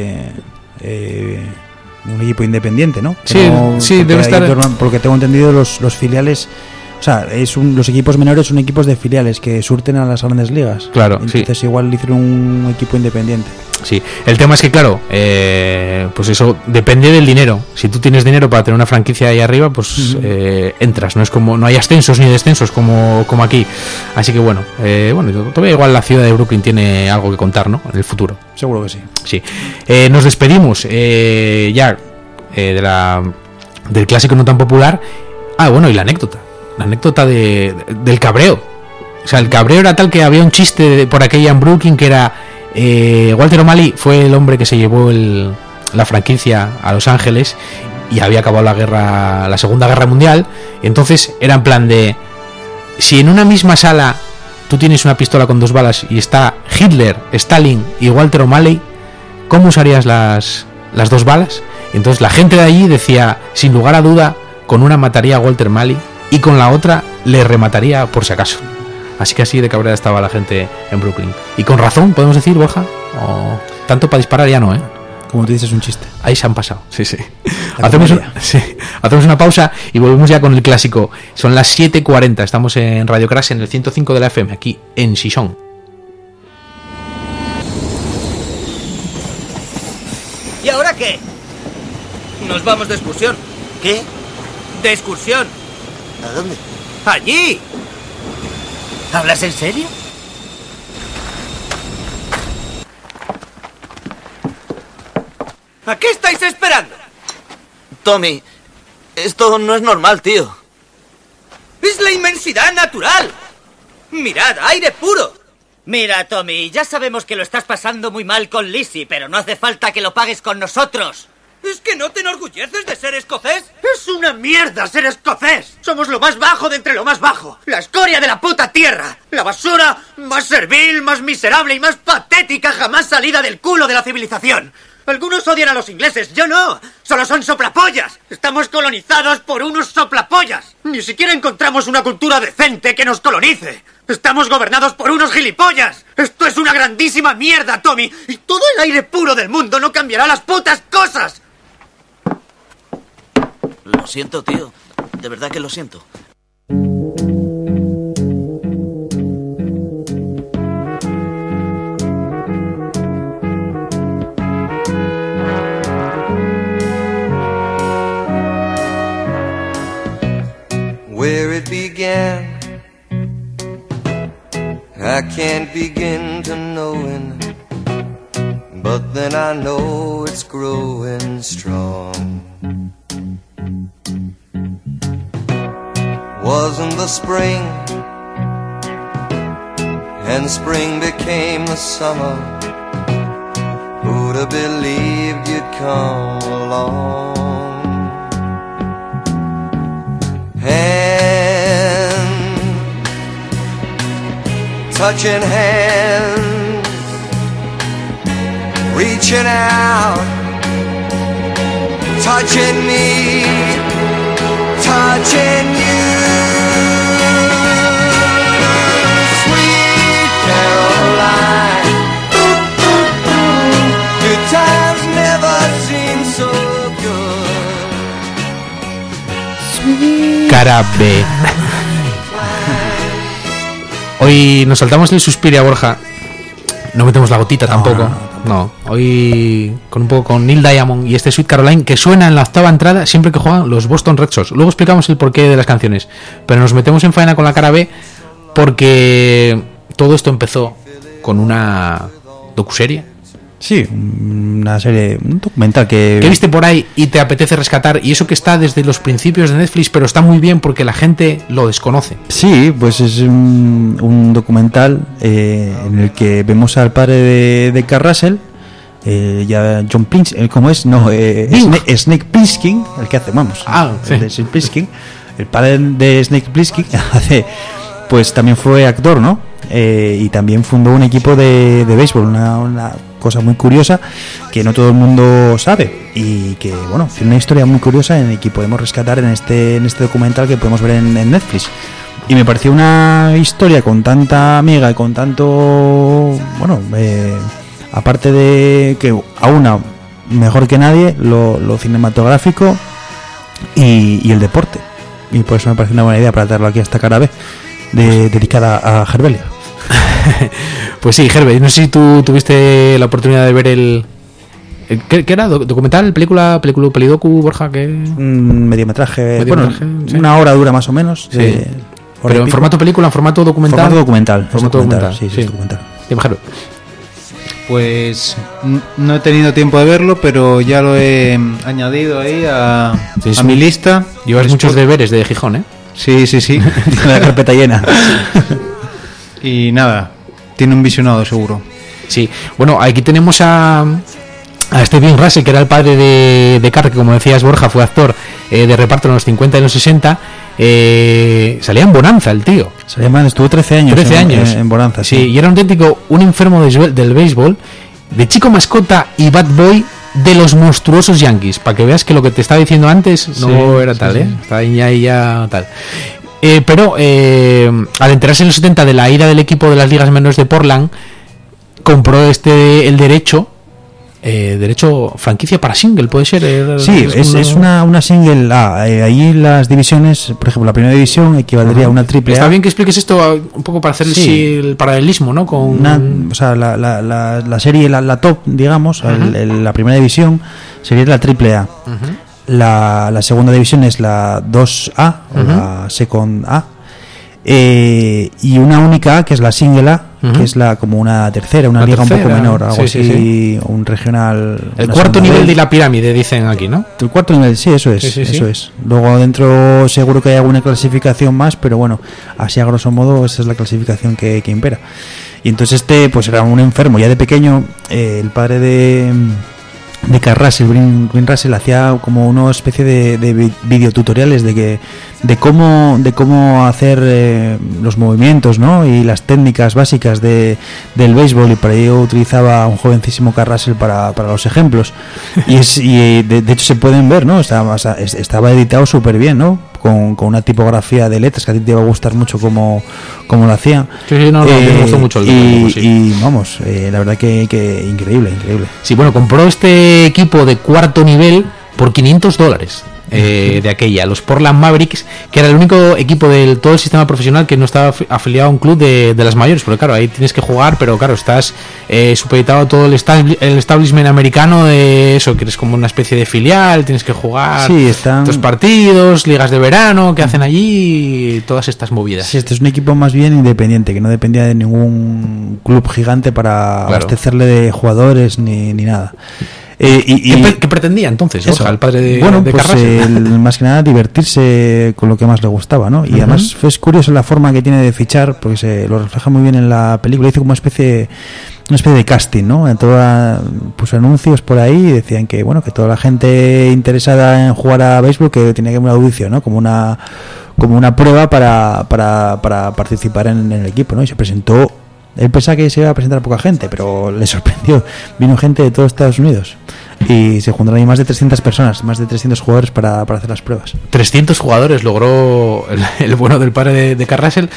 equipo independiente, ¿no? Sí, debe estar. Porque tengo entendido, los filiales, o sea, los equipos menores son equipos de filiales que surten a las grandes ligas. Claro, entonces igual hicieron un equipo independiente. Sí, el tema es que claro, pues eso depende del dinero. Si tú tienes dinero para tener una franquicia ahí arriba, pues entras. No hay ascensos ni descensos como aquí. Así que bueno, todavía igual la ciudad de Brooklyn tiene algo que contar, ¿no? En el futuro. Seguro que sí. Sí. Nos despedimos ya del clásico no tan popular. Y la anécdota del cabreo. O sea, el cabreo era tal que había un chiste por aquella en Brooklyn que era Walter O'Malley fue el hombre que se llevó la franquicia a Los Ángeles y había acabado la Segunda Guerra Mundial. Entonces era en plan de, si en una misma sala tú tienes una pistola con 2 balas y está Hitler, Stalin y Walter O'Malley, ¿cómo usarías las 2 balas? Entonces la gente de allí decía, sin lugar a duda, con una mataría a Walter O'Malley y con la otra le remataría por si acaso. Así que así de cabrera estaba la gente en Brooklyn. Y con razón, podemos decir, Borja. O tanto para disparar ya no, ¿eh? Como tú dices, un chiste. Ahí se han pasado. Sí. Hacemos una pausa y volvemos ya con el clásico. Son las 7:40. Estamos en Radio Crash en el 105 de la FM, aquí en Sison. ¿Y ahora qué? Nos vamos de excursión. ¿Qué? De excursión. ¿A dónde? ¡Allí! ¿Hablas en serio? ¿A qué estáis esperando? Tommy, esto no es normal, tío. ¡Es la inmensidad natural! ¡Mirad, aire puro! Mira, Tommy, ya sabemos que lo estás pasando muy mal con Lizzie, pero no hace falta que lo pagues con nosotros. ¿Es que no te enorgulleces de ser escocés? ¡Es una mierda ser escocés! Somos lo más bajo de entre lo más bajo. La escoria de la puta tierra. La basura más servil, más miserable y más patética jamás salida del culo de la civilización. Algunos odian a los ingleses, yo no. Solo son soplapollas. Estamos colonizados por unos soplapollas. Ni siquiera encontramos una cultura decente que nos colonice. Estamos gobernados por unos gilipollas. Esto es una grandísima mierda, Tommy. Y todo el aire puro del mundo no cambiará las putas cosas. Lo siento, tío. De verdad que lo siento. Where it began, I can't begin to knowing, but then I know it's growing strong. Wasn't the spring, and spring became the summer. Who'd have believed you'd come along? Hand, touching hands, reaching out, touching me, touching you. Sweet Caroline, Cara B. Hoy nos saltamos el Suspiria, Borja. No metemos la gotita tampoco. No, hoy con Neil Diamond y este Sweet Caroline que suena en la octava entrada siempre que juegan los Boston Red Sox. Luego explicamos el porqué de las canciones, pero nos metemos en faena con la cara B porque todo esto empezó con una docuserie. Sí, una serie, un documental que viste por ahí y te apetece rescatar, y eso que está desde los principios de Netflix, pero está muy bien porque la gente lo desconoce. Sí, pues es un documental en el que vemos al padre de Kurt Russell, ya John Plissken, ¿cómo es? No, Snake Plissken, el que hace, vamos, sí. de Snake Plissken, el padre de Snake Plissken pues también fue actor, ¿no? Y también fundó un equipo de béisbol, una cosa muy curiosa que no todo el mundo sabe y que, bueno, tiene una historia muy curiosa y que podemos rescatar en este documental que podemos ver en Netflix. Y me pareció una historia con tanta amiga y con tanto, bueno, aparte de que aúna mejor que nadie lo cinematográfico y el deporte. Y por eso me parece una buena idea para traerlo aquí a esta cara B, dedicada a Herbelia. Pues sí, Herbert, no sé si tú tuviste la oportunidad de ver el ¿qué era? ¿Documental? ¿Película? ¿Pelidocu, Borja? ¿Qué? Mediometraje, bueno, sí. Una hora dura más o menos. Sí. ¿Pero en formato película, en formato documental? Formato documental. Sí, documental. Pues no he tenido tiempo de verlo, pero ya lo he añadido ahí a mi lista. Llevas muchos deberes de Gijón, ¿eh? Sí. Tiene la carpeta llena. Y nada, tiene un visionado seguro. Sí, bueno, aquí tenemos a Steven Russell, que era el padre de Carr, que como decías, Borja, fue actor de reparto en los 50 y los 60. Salía en Bonanza el tío. Estuvo 13 años en Bonanza. Sí, y era un enfermo del béisbol, de chico mascota y bad boy de los monstruosos Yankees. Para que veas que lo que te estaba diciendo antes no era tal, ¿eh? Está ahí ya tal. Pero al enterarse en los 70 de la ira del equipo de las ligas menores de Portland, compró el derecho franquicia para single, puede ser. Sí, es una single A. Ahí las divisiones, por ejemplo, la primera división equivaldría a una triple A. Está bien que expliques esto un poco para hacer el paralelismo, ¿no? Con la serie, la top, digamos, la primera división sería la triple A. La segunda división es la 2A o la Second A, y una única A que es la Single A, que es como una tercera, una liga un poco menor, algo así, un regional. El cuarto nivel de la pirámide, dicen aquí, ¿no? El cuarto nivel, sí, eso es. Luego dentro seguro que hay alguna clasificación más, pero bueno, así a grosso modo esa es la clasificación que impera. Y entonces pues era un enfermo ya de pequeño. El padre de Kurt Russell, Green Russell, hacía como una especie de videotutoriales de cómo hacer los movimientos, ¿no? Y las técnicas básicas del béisbol, y para ello utilizaba a un jovencísimo Kurt Russell para los ejemplos. Y de hecho se pueden ver, ¿no? Estaba editado súper bien, ¿no? Con una tipografía de letras que a ti te va a gustar mucho como lo hacía. Sí, no, me gustó mucho el y vamos, la verdad que increíble. Sí, bueno, compró este equipo de cuarto nivel por $500 de aquella, los Portland Mavericks, que era el único equipo de todo el sistema profesional que no estaba afiliado a un club de las mayores, porque claro, ahí tienes que jugar, pero claro, estás supeditado a todo el establishment americano de eso, que eres como una especie de filial, tienes que jugar estos partidos, ligas de verano que hacen allí, todas estas movidas. Sí, este es un equipo más bien independiente, que no dependía de ningún club gigante para abastecerle de jugadores ni nada. ¿Qué pretendía entonces, Borja, el padre de más que nada divertirse con lo que más le gustaba, ¿no? Y además es curioso la forma que tiene de fichar, porque se lo refleja muy bien en la película. Hizo como una especie de casting, ¿no? En puso anuncios por ahí y decían que toda la gente interesada en jugar a béisbol que tenía que ir a una audición, ¿no? Como una prueba para participar en el equipo, ¿no? Y se presentó. Él pensaba que se iba a presentar a poca gente, pero le sorprendió. Vino gente de todos Estados Unidos y se juntaron ahí más de 300 personas, más de 300 jugadores para hacer las pruebas. 300 jugadores logró el bueno del padre de Kurt Russell,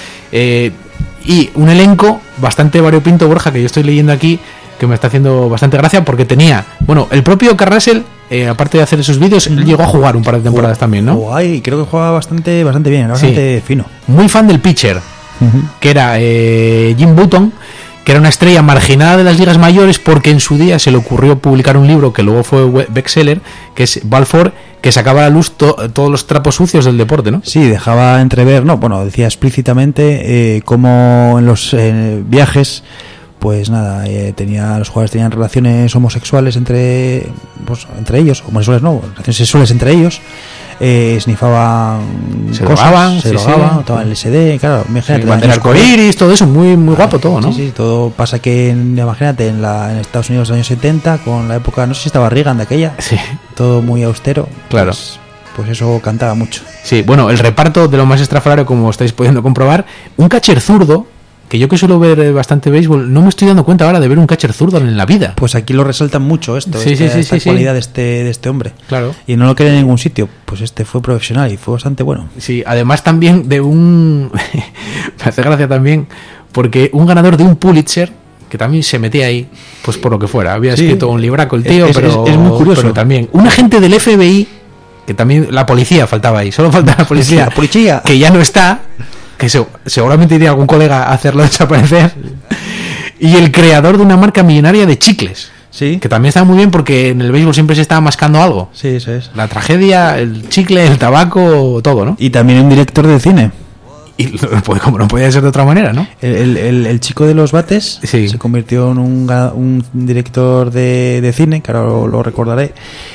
y un elenco bastante variopinto, Borja, que yo estoy leyendo aquí, que me está haciendo bastante gracia, porque tenía, el propio Kurt Russell aparte de hacer esos vídeos, él llegó a jugar un par de temporadas también, ¿no? Creo que jugaba bastante bien, era bastante fino. Muy fan del pitcher, que era Jim Button, que era una estrella marginada de las ligas mayores porque en su día se le ocurrió publicar un libro que luego fue bestseller, que es Balfour, que sacaba a la luz todos los trapos sucios del deporte, ¿no? Sí, dejaba entrever, decía explícitamente cómo en los viajes, pues nada, los jugadores tenían relaciones homosexuales entre ellos, homosexuales relaciones sexuales entre ellos, snifaban se cosas, drogaban, tomaban LSD, claro, imagínate, bandera arcoíris, todo eso, muy guapo todo, ¿no? Sí, todo pasa que, imagínate, en Estados Unidos de los años 70, con la época, no sé si estaba Reagan de aquella, todo muy austero, claro. Pues eso cantaba mucho. Sí, bueno, el reparto de lo más estrafalario, como estáis pudiendo comprobar, un catcher zurdo, que yo que suelo ver bastante béisbol, no me estoy dando cuenta ahora de ver un catcher zurdo en la vida. Pues aquí lo resaltan mucho esta cualidad de este hombre. Claro. Y no lo quiere en ningún sitio. Pues este fue profesional y fue bastante bueno. Sí, además también de un... me hace gracia también, porque un ganador de un Pulitzer, que también se metía ahí, pues por lo que fuera. Había escrito un libraco el tío, pero es muy curioso. Pero también un agente del FBI, que también la policía faltaba ahí, solo faltaba la policía. La policía. Que ya no está, que seguramente iría algún colega a hacerlo desaparecer, y el creador de una marca millonaria de chicles, que también está muy bien porque en el béisbol siempre se está mascando algo. Sí, eso es. La tragedia, el chicle, el tabaco, todo, ¿no? Y también un director de cine. Y como no podía ser de otra manera, ¿no? El chico de los bates se convirtió en un director de cine, que ahora lo recordaré.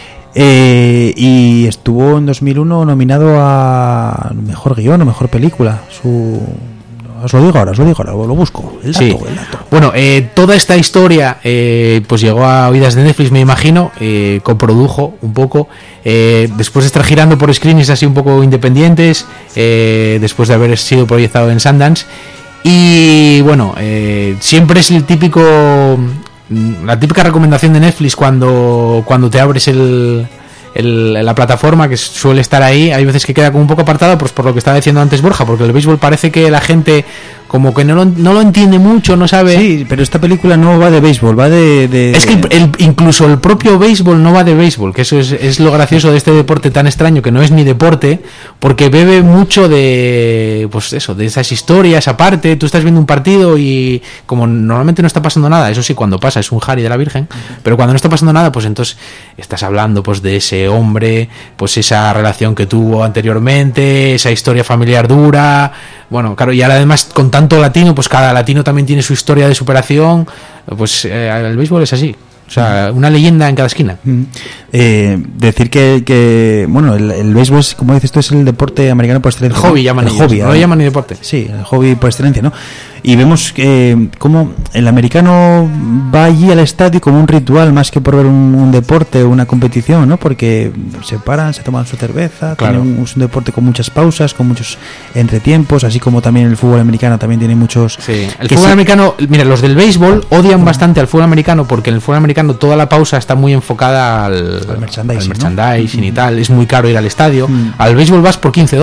Y estuvo en 2001 nominado a mejor guión o mejor película. Os lo digo ahora, lo busco. El dato. Bueno, toda esta historia pues llegó a oídas de Netflix, me imagino, coprodujo un poco, después de estar girando por screenings así un poco independientes, después de haber sido proyectado en Sundance. Y bueno, siempre es la típica recomendación de Netflix cuando te abres la plataforma, que suele estar ahí. Hay veces que queda como un poco apartado, pues por lo que estaba diciendo antes Borja, porque el béisbol parece que la gente como que no lo entiende mucho, no sabe. Sí, pero esta película no va de béisbol, va de... Es que incluso el propio béisbol no va de béisbol, que eso es lo gracioso de este deporte tan extraño, que no es ni deporte, porque bebe mucho de, pues eso, de esas historias aparte. Tú estás viendo un partido y como normalmente no está pasando nada, eso sí, cuando pasa es un Harry de la Virgen, pero cuando no está pasando nada, pues entonces estás hablando pues de ese hombre, pues esa relación que tuvo anteriormente, esa historia familiar dura. Bueno, claro, y ahora además con tanto latino, pues cada latino también tiene su historia de superación. Pues el béisbol es así, o sea, una leyenda en cada esquina. Decir que bueno, el béisbol es, como dices tú, es el deporte americano por excelencia. El hobby, llaman ellos, no lo llaman ni deporte. Sí, el hobby por excelencia, ¿no? Y vemos cómo el americano va allí al estadio como un ritual, más que por ver un deporte o una competición, ¿no? Porque se paran, se toman su cerveza, claro. Es un deporte con muchas pausas, con muchos entretiempos, así como también el fútbol americano también tiene muchos... Sí, el fútbol americano, mira, los del béisbol odian bastante al fútbol americano porque en el fútbol americano toda la pausa está muy enfocada al merchandising, ¿no? Y tal, es muy caro ir al estadio. Al béisbol vas por $15.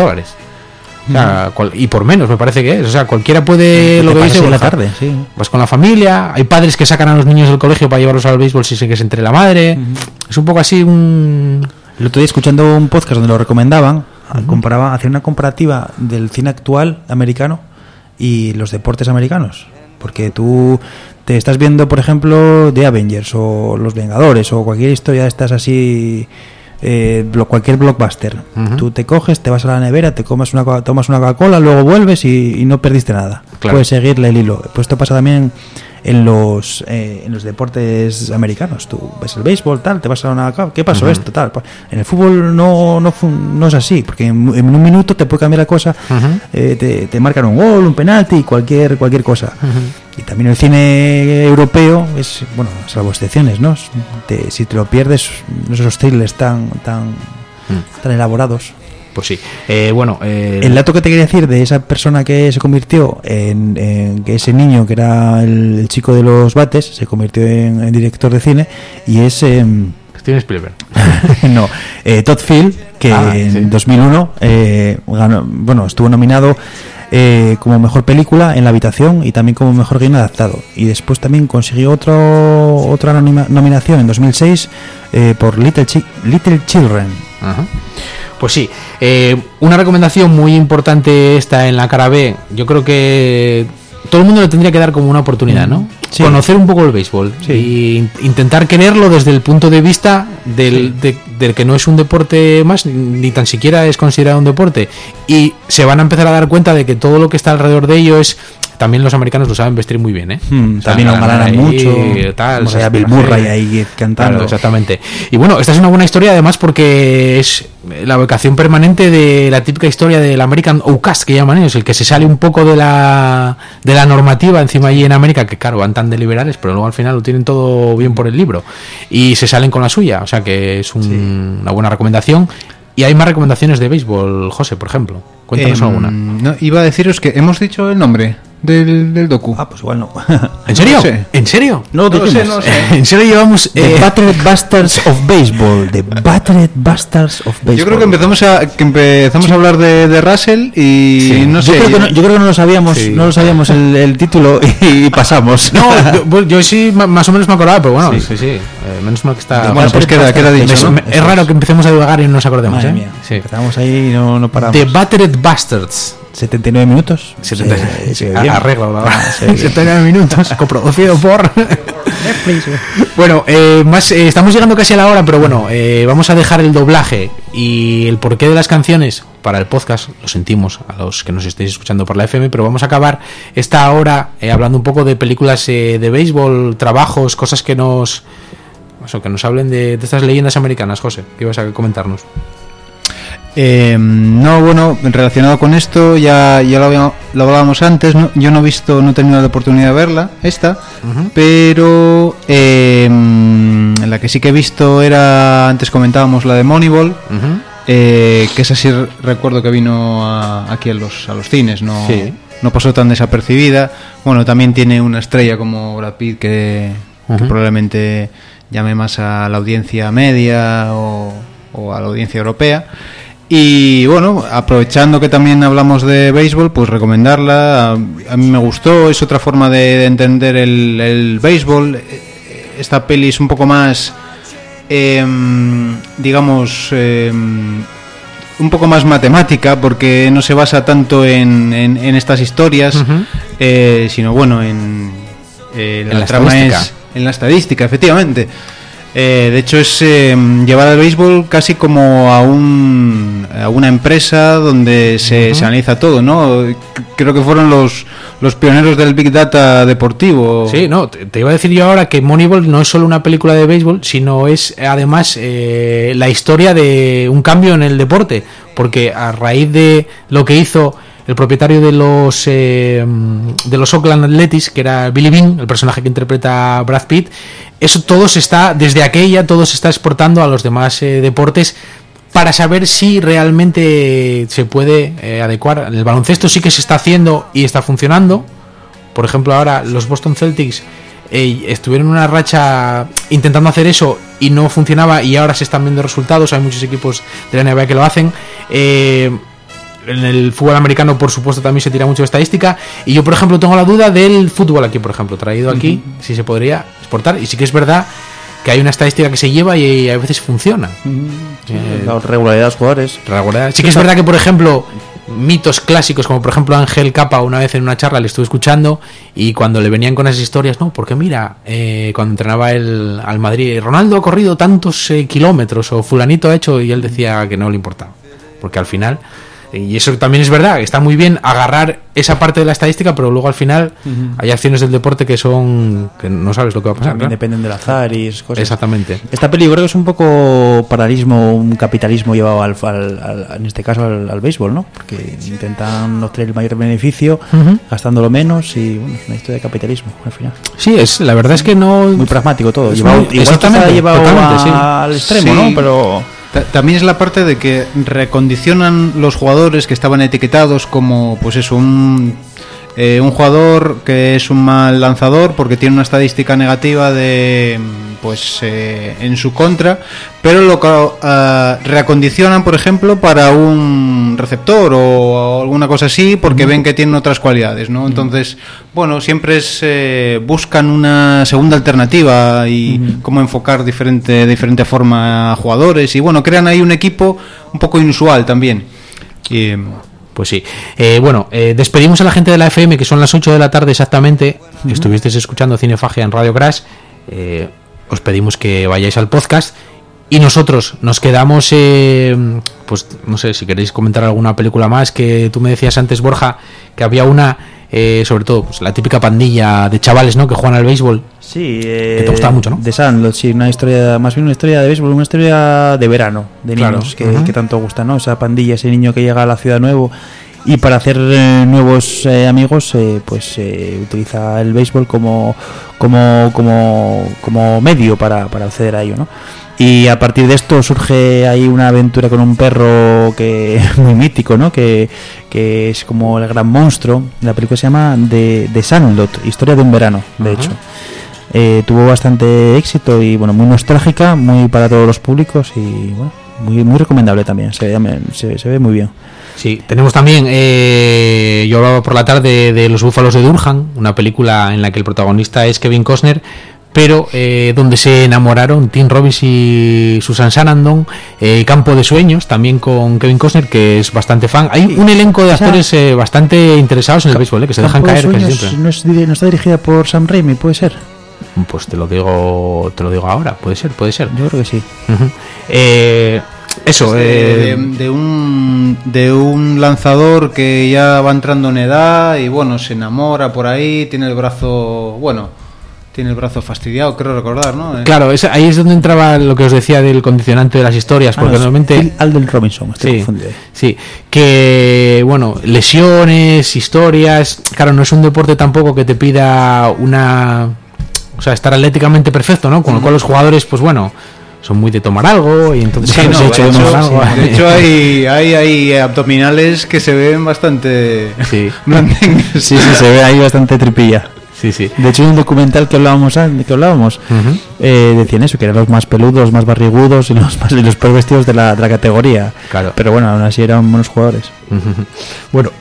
O sea, y por menos me parece que es, o sea, cualquiera puede, lo que dice, la tarde, sí. Vas con la familia, hay padres que sacan a los niños del colegio para llevarlos al béisbol si sé que es entre la madre. Es un poco así El otro día, escuchando un podcast donde lo recomendaban, hacían una comparativa del cine actual americano y los deportes americanos, porque tú te estás viendo, por ejemplo, The Avengers o Los Vengadores o cualquier historia de estas así, cualquier blockbuster. Tú te coges, te vas a la nevera, tomas una Coca-Cola, luego vuelves y no perdiste nada. Claro. Puedes seguirle el hilo. Pues esto pasa también en los deportes americanos. Tú ves el béisbol, tal, te vas a una... ¿Qué pasó esto? Tal. En el fútbol no es así, porque en un minuto te puede cambiar la cosa. Te marcan un gol, un penalti, cualquier cosa. Y también el cine europeo es, bueno, salvo excepciones, ¿no? Si te lo pierdes, esos thrillers tan elaborados. Pues sí. Bueno, el dato que te quería decir de esa persona que se convirtió en que ese niño que era el chico de los bates se convirtió en director de cine, y es Steven Spielberg. no, Todd Field, que en 2001 ganó, bueno, estuvo nominado como mejor película en La habitación y también como mejor guion adaptado. Y después también consiguió otra nominación en 2006 por Little Children. Ajá. Pues sí, una recomendación muy importante esta en la cara B. Yo creo que todo el mundo le tendría que dar como una oportunidad, ¿no? Sí. Conocer un poco el béisbol, sí. Y intentar quererlo desde el punto de vista del que no es un deporte más, ni tan siquiera es considerado un deporte, y se van a empezar a dar cuenta de que todo lo que está alrededor de ello es... También los americanos lo saben vestir muy bien, ¿eh? También lo ganan mucho. Tal, o sea, Bill Murray ahí cantando. Claro, exactamente. Y bueno, esta es una buena historia además porque es la vocación permanente de la típica historia del American Outcast, que llaman ellos, el que se sale un poco de la normativa encima allí en América, que claro, van tan de liberales, pero luego al final lo tienen todo bien por el libro y se salen con la suya. O sea que es una buena recomendación. Y hay más recomendaciones de béisbol, José, por ejemplo. Cuéntanos alguna. No, iba a deciros que hemos dicho el nombre del docu. Ah, pues igual no. ¿En serio? No sé. ¿En serio? No lo sé. En serio llevamos... The Battered Bastards of Baseball. The Battered Bastards of Baseball. Yo creo que empezamos a hablar de Russell y no sé. Yo creo que no lo sabíamos, no lo sabíamos el título y pasamos. No, yo sí más o menos me acordaba, pero bueno, sí. Menos mal que está... Bueno, pues queda dicho, ¿no? Es raro que empecemos a divagar y no nos acordemos. Madre mía. Sí. Empezamos ahí y no paramos. The Battered Bastards. 79 minutos. Arreglo, 79 minutos. Coproducido por Netflix. Bueno, estamos llegando casi a la hora, pero bueno, vamos a dejar el doblaje y el porqué de las canciones para el podcast. Lo sentimos a los que nos estéis escuchando por la FM, pero vamos a acabar esta hora hablando un poco de películas de béisbol, trabajos, cosas que nos hablen de estas leyendas americanas. José, ¿qué ibas a comentarnos? No, bueno, relacionado con esto ya lo hablábamos antes, ¿no? Yo no he tenido la oportunidad de verla pero la que sí que he visto era, antes comentábamos, la de Moneyball, que esa sí recuerdo que vino aquí a los cines, no pasó tan desapercibida. Bueno, también tiene una estrella como Brad Pitt que probablemente llame más a la audiencia media o a la audiencia europea. Y bueno, aprovechando que también hablamos de béisbol, pues recomendarla. A mí me gustó, es otra forma de entender el béisbol. Esta peli es un poco más, digamos, un poco más matemática, porque no se basa tanto en estas historias, sino bueno, en la trama es en la estadística, efectivamente. De hecho es llevar al béisbol casi como a una empresa donde se analiza todo, ¿no? Creo que fueron los pioneros del Big Data deportivo. Sí, no, te iba a decir yo ahora que Moneyball no es solo una película de béisbol, sino es además la historia de un cambio en el deporte, porque a raíz de lo que hizo el propietario de los Oakland Athletics, que era Billy Beane, el personaje que interpreta Brad Pitt, eso todo se está exportando a los demás deportes para saber si realmente se puede adecuar. El baloncesto sí que se está haciendo y está funcionando. Por ejemplo, ahora los Boston Celtics estuvieron en una racha intentando hacer eso y no funcionaba, y ahora se están viendo resultados. Hay muchos equipos de la NBA que lo hacen. En el fútbol americano, por supuesto, también se tira mucho de estadística. Y yo, por ejemplo, tengo la duda del fútbol aquí, por ejemplo, traído aquí, si se podría exportar. Y sí que es verdad que hay una estadística que se lleva y a veces funciona. La regularidad de los jugadores. Sí que es verdad que, por ejemplo, mitos clásicos, como por ejemplo Ángel Capa, una vez en una charla le estuve escuchando, y cuando le venían con esas historias, no, porque mira, cuando entrenaba al Madrid, Ronaldo ha corrido tantos kilómetros, o fulanito ha hecho, y él decía que no le importaba, porque al final... Y eso también es verdad, que está muy bien agarrar esa parte de la estadística, pero luego al final hay acciones del deporte que no sabes lo que va a pasar. También dependen del azar y esas cosas. Exactamente. Esta peli yo creo que es un poco paralelismo, un capitalismo llevado en este caso al béisbol, ¿no? Porque intentan obtener el mayor beneficio gastándolo menos, y bueno, es una historia de capitalismo al final. Sí, la verdad es que no... Muy pragmático todo. Igual llevado al extremo, ¿no? Pero... También es la parte de que recondicionan los jugadores que estaban etiquetados como, pues eso, un jugador que es un mal lanzador porque tiene una estadística negativa en su contra, pero lo reacondicionan, por ejemplo, para un receptor o alguna cosa así, porque ven que tienen otras cualidades, ¿no? Entonces, bueno, siempre buscan una segunda alternativa y cómo enfocar de diferente forma a jugadores, y bueno, crean ahí un equipo un poco inusual también. Y, pues sí. Despedimos a la gente de la FM, que son las 8 de la tarde exactamente. Estuvisteis escuchando Cinefagia en Radio Crash. Os pedimos que vayáis al podcast. Y nosotros nos quedamos, pues no sé, si queréis comentar alguna película más, que tú me decías antes, Borja, que había una, sobre todo, pues la típica pandilla de chavales, ¿no?, que juegan al béisbol. Sí, que te gustaba mucho, ¿no? De Sandlot, sí, más bien una historia de béisbol, una historia de verano, de niños, claro. que tanto gusta, ¿no? Esa pandilla, ese niño que llega a la ciudad nuevo y para hacer nuevos amigos, utiliza el béisbol como medio para acceder a ello, ¿no? Y a partir de esto surge ahí una aventura con un perro que muy mítico, ¿no? Que es como el gran monstruo. La película se llama The Sandlot, historia de un verano, de hecho. Tuvo bastante éxito y bueno, muy nostálgica, muy para todos los públicos y bueno, muy recomendable también. Se ve muy bien. Sí, tenemos también, yo hablaba por la tarde de Los Búfalos de Durham, una película en la que el protagonista es Kevin Costner, pero donde se enamoraron Tim Robbins y Susan Sarandon. Campo de Sueños, también con Kevin Costner, que es bastante fan. Hay un elenco de actores bastante interesados en el béisbol, que se dejan caer casi siempre. ¿No está dirigida por Sam Raimi, puede ser? Pues te lo digo ahora, puede ser. Yo creo que sí. Eso, de un lanzador que ya va entrando en edad y bueno, se enamora por ahí, tiene el brazo fastidiado, creo recordar, ¿no? Claro, ahí es donde entraba lo que os decía del condicionante de las historias, porque normalmente Alden Robinson, sí, que bueno, lesiones, historias, claro, no es un deporte tampoco que te pida estar atléticamente perfecto, ¿no? Con lo cual los jugadores, pues bueno, son muy de tomar algo y entonces de hecho hay abdominales que se ven bastante sí, se ve ahí bastante tripilla. Sí. De hecho hay un documental que hablábamos decían eso, que eran los más peludos, los más barrigudos y los peor vestidos de la categoría. Claro. Pero bueno, aún así eran buenos jugadores. Bueno,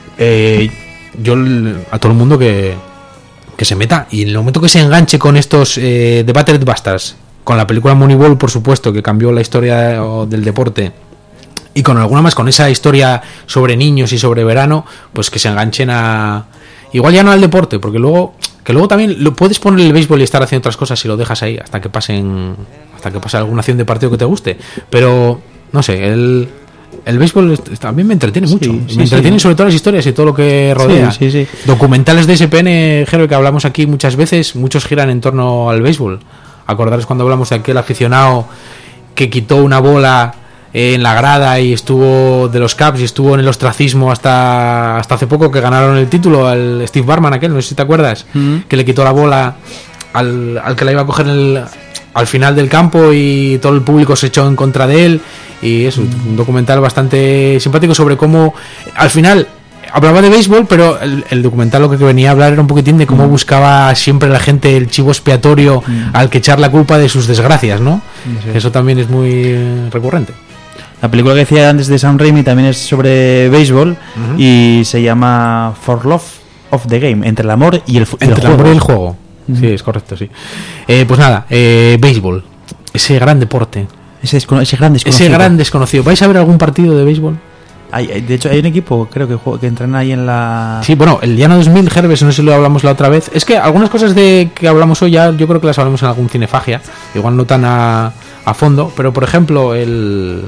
yo a todo el mundo que se meta, y en el momento que se enganche con estos The Battered Bastards, con la película Moneyball, por supuesto, que cambió la historia del deporte, y con alguna más, con esa historia sobre niños y sobre verano, pues que se enganchen igual ya no al deporte, porque luego también lo puedes poner el béisbol y estar haciendo otras cosas si lo dejas ahí hasta que pase alguna acción de partido que te guste, pero no sé, el béisbol también me entretiene mucho. Me entretienen sobre todo las historias y todo lo que rodea. Sí. Documentales de SPN, Jero, que hablamos aquí muchas veces, muchos giran en torno al béisbol. Acordaros cuando hablamos de aquel aficionado que quitó una bola en la grada y estuvo de los Cubs y estuvo en el ostracismo hasta hace poco, que ganaron el título, al Steve Barman aquel, no sé si te acuerdas, que le quitó la bola al que la iba a coger al final del campo y todo el público se echó en contra de él, y es un documental bastante simpático sobre cómo al final hablaba de béisbol, pero el documental lo que venía a hablar era un poquitín de cómo buscaba siempre la gente el chivo expiatorio al que echar la culpa de sus desgracias, ¿no? Sí. Eso también es muy recurrente. La película que decía antes de Sam Raimi también es sobre béisbol y se llama For Love of the Game, entre el amor y el juego. Sí, es correcto, sí. Pues nada, béisbol, ese gran deporte. Ese gran desconocido. ¿Vais a ver algún partido de béisbol? De hecho hay un equipo, creo que entrena ahí en la... Sí, bueno, el Llano 2000, Herbes, no sé si lo hablamos la otra vez. Es que algunas cosas que hablamos hoy ya, yo creo que las hablamos en algún Cinefagia, igual no tan a fondo, pero por ejemplo el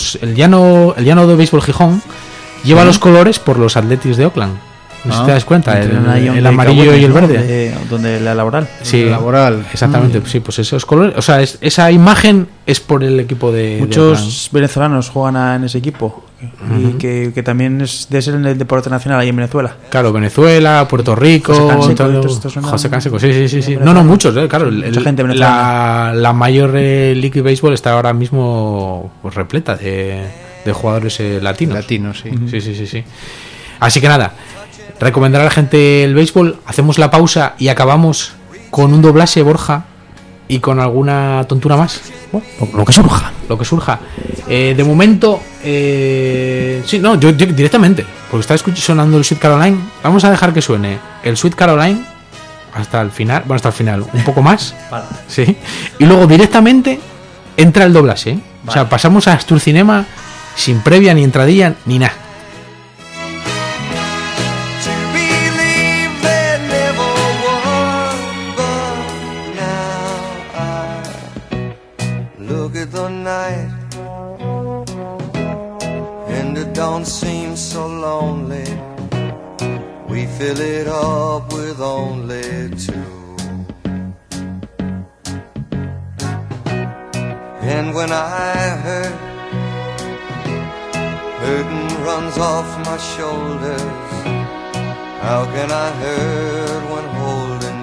Llano de Béisbol Gijón lleva los colores por los Athletics de Oakland. No sé si te das cuenta, el amarillo y el verde. Donde la laboral. Sí, laboral. Exactamente, sí, pues esos colores, o sea, esa imagen es por el equipo de... Muchos venezolanos juegan en ese equipo y que también debe ser en el deporte nacional ahí en Venezuela. Claro, Venezuela, Puerto Rico, José Canseco, sí. No, muchos, claro. Mucha gente la mayor League Baseball está ahora mismo pues repleta de jugadores latinos. Sí. Así que nada, recomendar a la gente el béisbol. Hacemos la pausa y acabamos con un doblaje, Borja, y con alguna tontura más. Bueno, lo que surja. Lo que surja. De momento, sí, no, yo directamente, porque está sonando el Sweet Caroline. Vamos a dejar que suene el Sweet Caroline hasta el final. Bueno, hasta el final, un poco más. Vale. Sí. Y luego directamente entra el doblaje. Vale. O sea, pasamos a Astur Cinema sin previa, ni entradilla, ni nada. Don't seem so lonely. We fill it up with only two. And when I hurt, hurting runs off my shoulders. How can I hurt when holding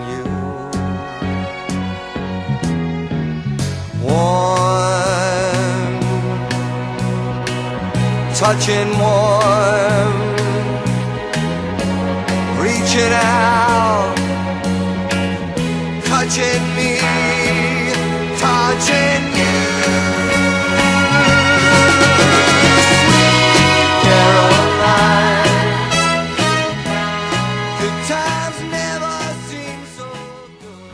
you? One touching warm, reaching out, touching me, touching you. Sweet Caroline, good times never seem so good.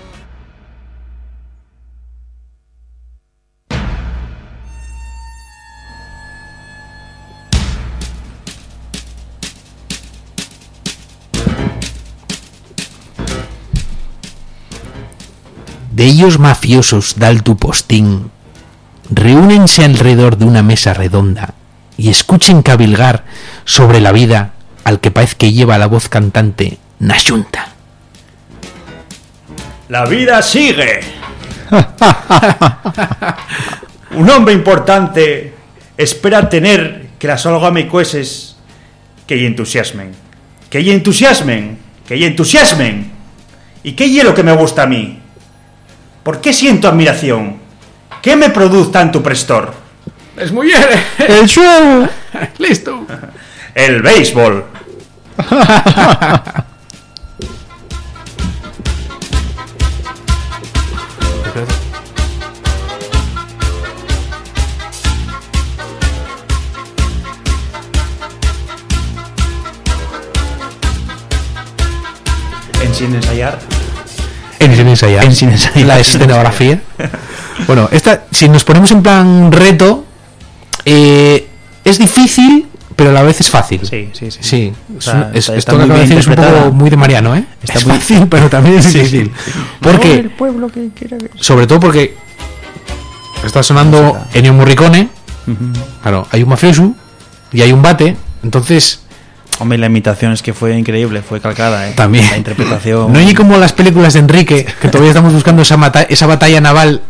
De ellos mafiosos dal tu postín, reúnense alrededor de una mesa redonda y escuchen cabilgar sobre la vida al que parece que lleva la voz cantante na xunta. La vida sigue. Un hombre importante espera tener que las algamicueses que y entusiasmen. Que y entusiasmen. Que y entusiasmen. ¿Y qué es lo que me gusta a mí? ¿Por qué siento admiración? ¿Qué me produce tanto prestor? Es muy bien. El show. Listo. El béisbol. En Sin Ensayar. En Sin Ensayar. La escenografía. Bueno, esta, si nos ponemos en plan reto, es difícil, pero a la vez es fácil. Sí. O sea, esto está que muy acabo de bien decir es un interpretada. poco muy de Mariano, ¿eh? Está Es muy fácil, pero también es difícil. Porque, el pueblo que quiera ver. sobre todo porque está sonando Ennio Morricone. Claro, hay un mafioso y hay un bate, entonces... Hombre, la imitación es que fue increíble, fue calcada, ¿eh? También. La interpretación... No hay como las películas de Enrique, que todavía estamos buscando esa batalla naval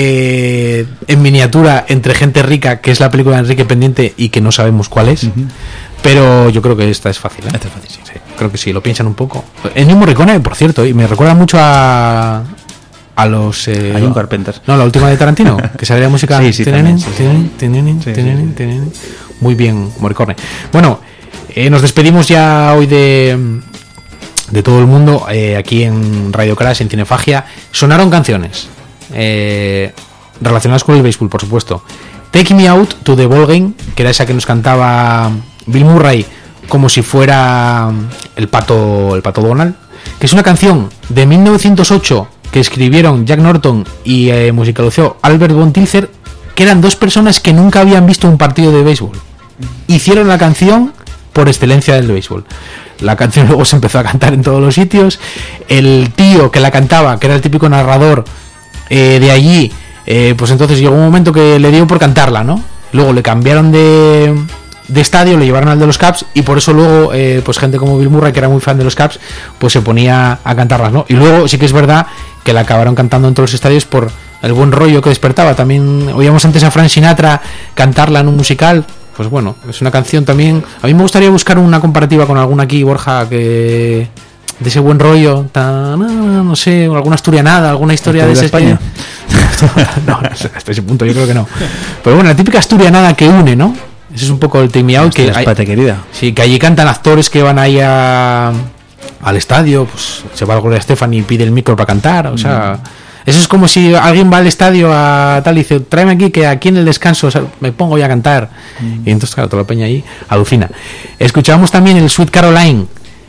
en miniatura entre gente rica, que es la película de Enrique pendiente y que no sabemos cuál es. Pero yo creo que esta es fácil, ¿eh? Esta es fácil, sí. Creo que sí, lo piensan un poco. Ennio Morricone, por cierto, y me recuerda mucho a los... Hay un Carpenter. No, la última de Tarantino, que sale la música... Sí, también, sí. Muy bien, Morricone. Bueno, nos despedimos ya hoy de todo el mundo aquí en Radio Crash, en Cinefagia. Sonaron canciones relacionadas con el béisbol, por supuesto. Take Me Out to the Ball Game, que era esa que nos cantaba Bill Murray como si fuera el pato Donald, que es una canción de 1908 que escribieron Jack Norton y musicalizó Albert von Tilzer, que eran dos personas que nunca habían visto un partido de béisbol. Hicieron la canción por excelencia del béisbol. La canción luego se empezó a cantar en todos los sitios. El tío que la cantaba, que era el típico narrador de allí, pues entonces llegó un momento que le dio por cantarla, ¿no? Luego le cambiaron de estadio, le llevaron al de los Cubs, y por eso luego pues gente como Bill Murray, que era muy fan de los Cubs, pues se ponía a cantarlas, ¿no? Y luego sí que es verdad que la acabaron cantando en todos los estadios por el buen rollo que despertaba. También oíamos antes a Frank Sinatra cantarla en un musical. Pues bueno, es una canción también. A mí me gustaría buscar una comparativa con alguna aquí, Borja, que de ese buen rollo, no sé, alguna asturianada, alguna historia de ese España. No, hasta ese punto yo creo que no. Pero bueno, la típica asturianada que une, ¿no? Ese es un poco el Take Me Out, que Espate, querida. Sí, que allí cantan actores que van ahí al estadio, pues se va a Gloria Estefan y pide el micro para cantar, o sea, Eso es como si alguien va al estadio a tal y dice, tráeme aquí que aquí en el descanso me pongo ya a cantar. Y entonces, claro, toda la peña ahí alucina. Escuchábamos también el Sweet Caroline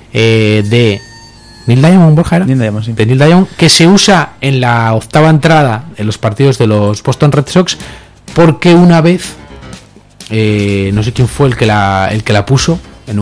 de Neil Diamond, Borja, ¿era? Neil Diamond, sí. De Neil Diamond, que se usa en la octava entrada en los partidos de los Boston Red Sox, porque una vez no sé quién fue el que la puso en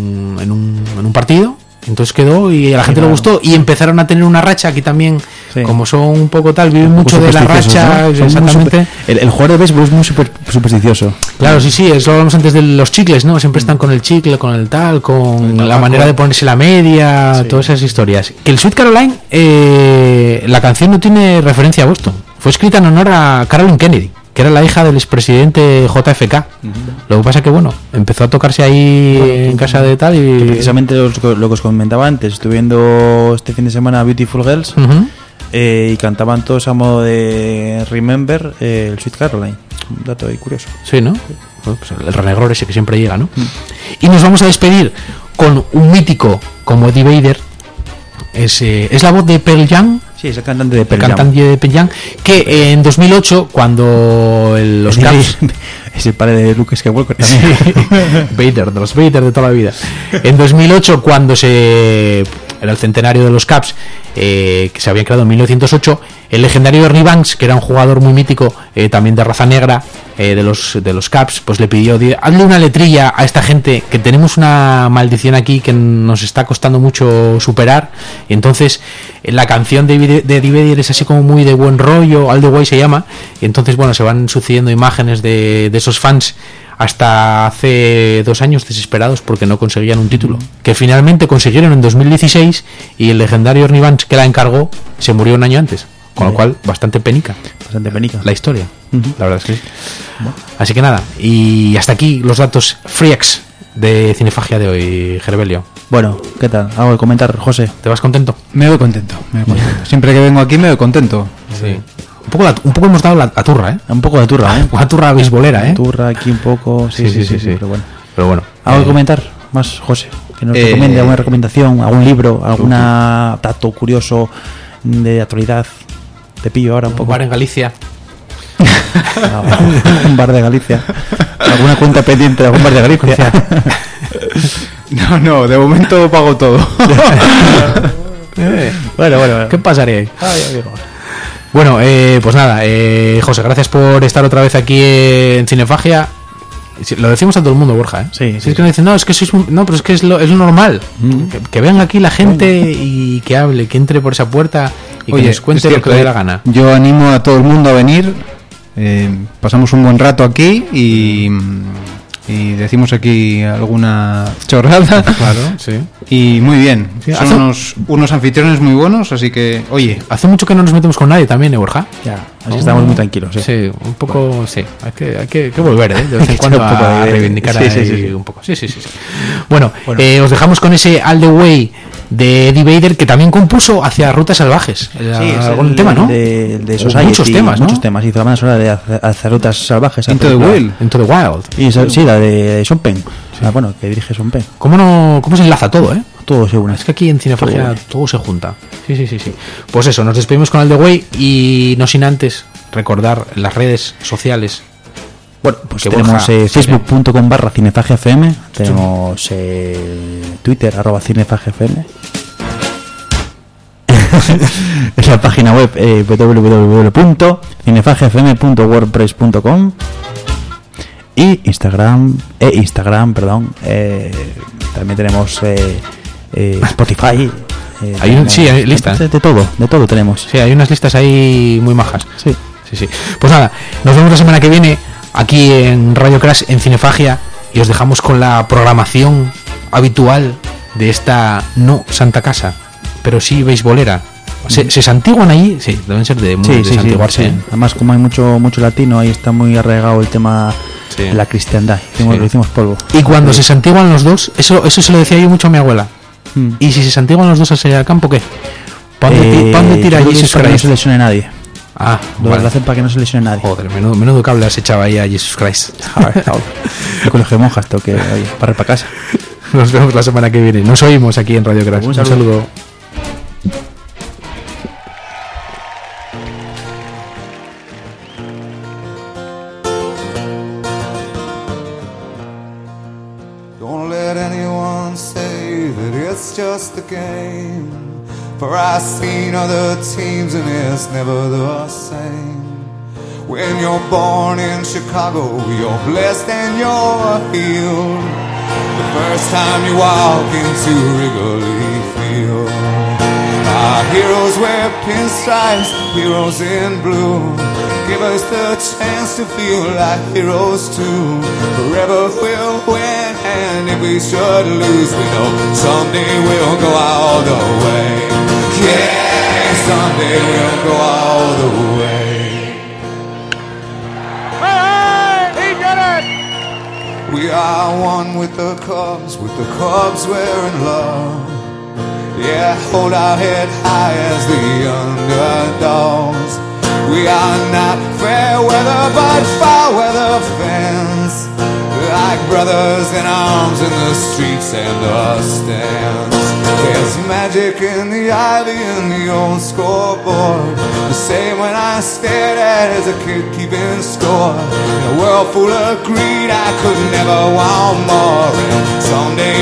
un partido, entonces quedó y a la gente le gustó y empezaron a tener una racha. Aquí también, como son un poco tal, viven mucho de la racha, ¿no? Exactamente. El jugador de béisbol es muy supersticioso. Claro, sí, eso lo hablamos antes de los chicles, ¿no? Siempre están con el chicle, con el tal, con la manera de ponerse la media, todas esas historias. Que el Sweet Caroline, la canción no tiene referencia a Boston, fue escrita en honor a Carolyn Kennedy, que era la hija del expresidente JFK. Lo que pasa que, bueno, empezó a tocarse ahí en casa de tal y... Que precisamente lo que os comentaba antes, estuve viendo este fin de semana Beautiful Girls y cantaban todos a modo de Remember el Sweet Caroline. Un dato ahí curioso. Sí, ¿no? Bueno, pues el renegror ese que siempre llega, ¿no? Y nos vamos a despedir con un mítico como Eddie Vedder. Es la voz de Pearl Jam. Sí, es el cantante de Pearl Jam. Que en 2008, cuando los Cavs... Es el padre de Luke Skywalker también. Sí. Vader, de los Vader de toda la vida. En 2008, cuando era el centenario de los Cavs, que se habían creado en 1908, el legendario Ernie Banks, que era un jugador muy mítico, también de raza negra, de los Cavs, pues le pidió, hazle una letrilla a esta gente, que tenemos una maldición aquí que nos está costando mucho superar. Y entonces la canción de Eddie Vedder es así como muy de buen rollo, All the Way se llama, y entonces, bueno, se van sucediendo imágenes de esos fans hasta hace 2 años desesperados porque no conseguían un título, que finalmente consiguieron en 2016, y el legendario Ernie Banks, que la encargó, se murió un año antes, con lo cual bastante penica la historia, la verdad es que sí. Así que nada, y hasta aquí los datos freaks de Cinefagia de hoy, Gerbelio. Bueno, ¿qué tal? ¿Algo de comentar, José? ¿Te vas contento? Me voy contento. Siempre que vengo aquí me voy contento. Sí. Un poco hemos dado la turra, ¿eh? Un poco de turra, ¿eh? Una turra beisbolera, ¿eh? Turra aquí un poco, sí, pero bueno. ¿Algo de comentar más, José? Que nos recomiende alguna recomendación, algún libro, algún dato curioso de actualidad. Te pillo ahora un poco. Un bar en Galicia. Un bar de Galicia. ¿Alguna cuenta pendiente de algún bar de Galicia? No, de momento pago todo. Bueno. ¿Qué pasaría ahí? Bueno, pues nada, José, gracias por estar otra vez aquí en Cinefagia. Lo decimos a todo el mundo, Borja, ¿eh? Sí. Es que nos dicen, no, es que sois no, pero es que es lo normal. Que venga aquí la gente y que hable, que entre por esa puerta y que nos cuente lo que le dé la gana. Yo animo a todo el mundo a venir. Pasamos un buen rato aquí y decimos aquí alguna chorrada. Claro, sí. Y muy bien. Sí, son unos anfitriones muy buenos, así que, oye. Hace mucho que no nos metemos con nadie también, Borja. Ya, así estamos muy tranquilos. Sí, un poco, bueno. Sí. Hay que volver, de vez en cuando a reivindicar un poco. Sí. Bueno, os dejamos con ese All the Way de Eddie Vedder, que también compuso hacia Rutas Salvajes. Algún tema, ¿no? De muchos temas, ¿no? Muchos temas. Hizo la banda sonora de hacia Rutas Salvajes. Into the Wild. Y sí, la de Sean Penn. Bueno, que dirige Sean Penn. ¿Cómo se enlaza todo, eh? Todo se une. Es que aquí en Cinefagia todo se junta. Sí. Pues eso, nos despedimos con All the Way y no sin antes recordar las redes sociales. Bueno, pues tenemos facebook.com/cinefagiafm, tenemos Twitter @cinefagiafm, es la página web www.cinefagiafm.wordpress.com y Instagram, también tenemos Spotify. Hay listas de todo tenemos. Sí, hay unas listas ahí muy majas. Sí. Pues nada, nos vemos la semana que viene aquí en Radio Crash en Cinefagia y os dejamos con la programación habitual de esta no Santa Casa, pero sí beisbolera. ¿Se santiguan ahí? Sí, deben ser de santiguarse. Sí. Además, como hay mucho latino, ahí está muy arraigado el tema de la cristiandad. Lo hicimos polvo. Y cuando se santiguan los dos, eso se lo decía yo mucho a mi abuela. ¿Y si se santiguan los dos al salir al campo, qué? ¿Para dónde tira Jesus Christ? No se lesione nadie. Vale. Lo hacen para que no se lesione nadie. Joder, menudo cable has echado ahí a Jesus Christ. El colegio de monjas, toque, oye, para casa. Nos vemos la semana que viene. Nos oímos aquí en Radio Crash. Un saludo. let anyone say that it's just a game. For I've seen other teams and it's never the same. When you're born in Chicago, you're blessed and you're healed. The first time you walk into Wrigley Field. Our heroes wear pinstripes, heroes in blue. Give us the chance to feel like heroes too. Forever we'll win, and if we should lose, we know someday we'll go all the way. Yeah, someday we'll go all the way. He did it! We are one with the Cubs we're in love. Yeah, hold our head high as the underdogs. We are not fair weather but foul weather fans. Like brothers in arms in the streets and the stands. There's magic in the ivy and the old scoreboard. The same when I stared at as a kid keeping score. In a world full of greed I could never want more. And someday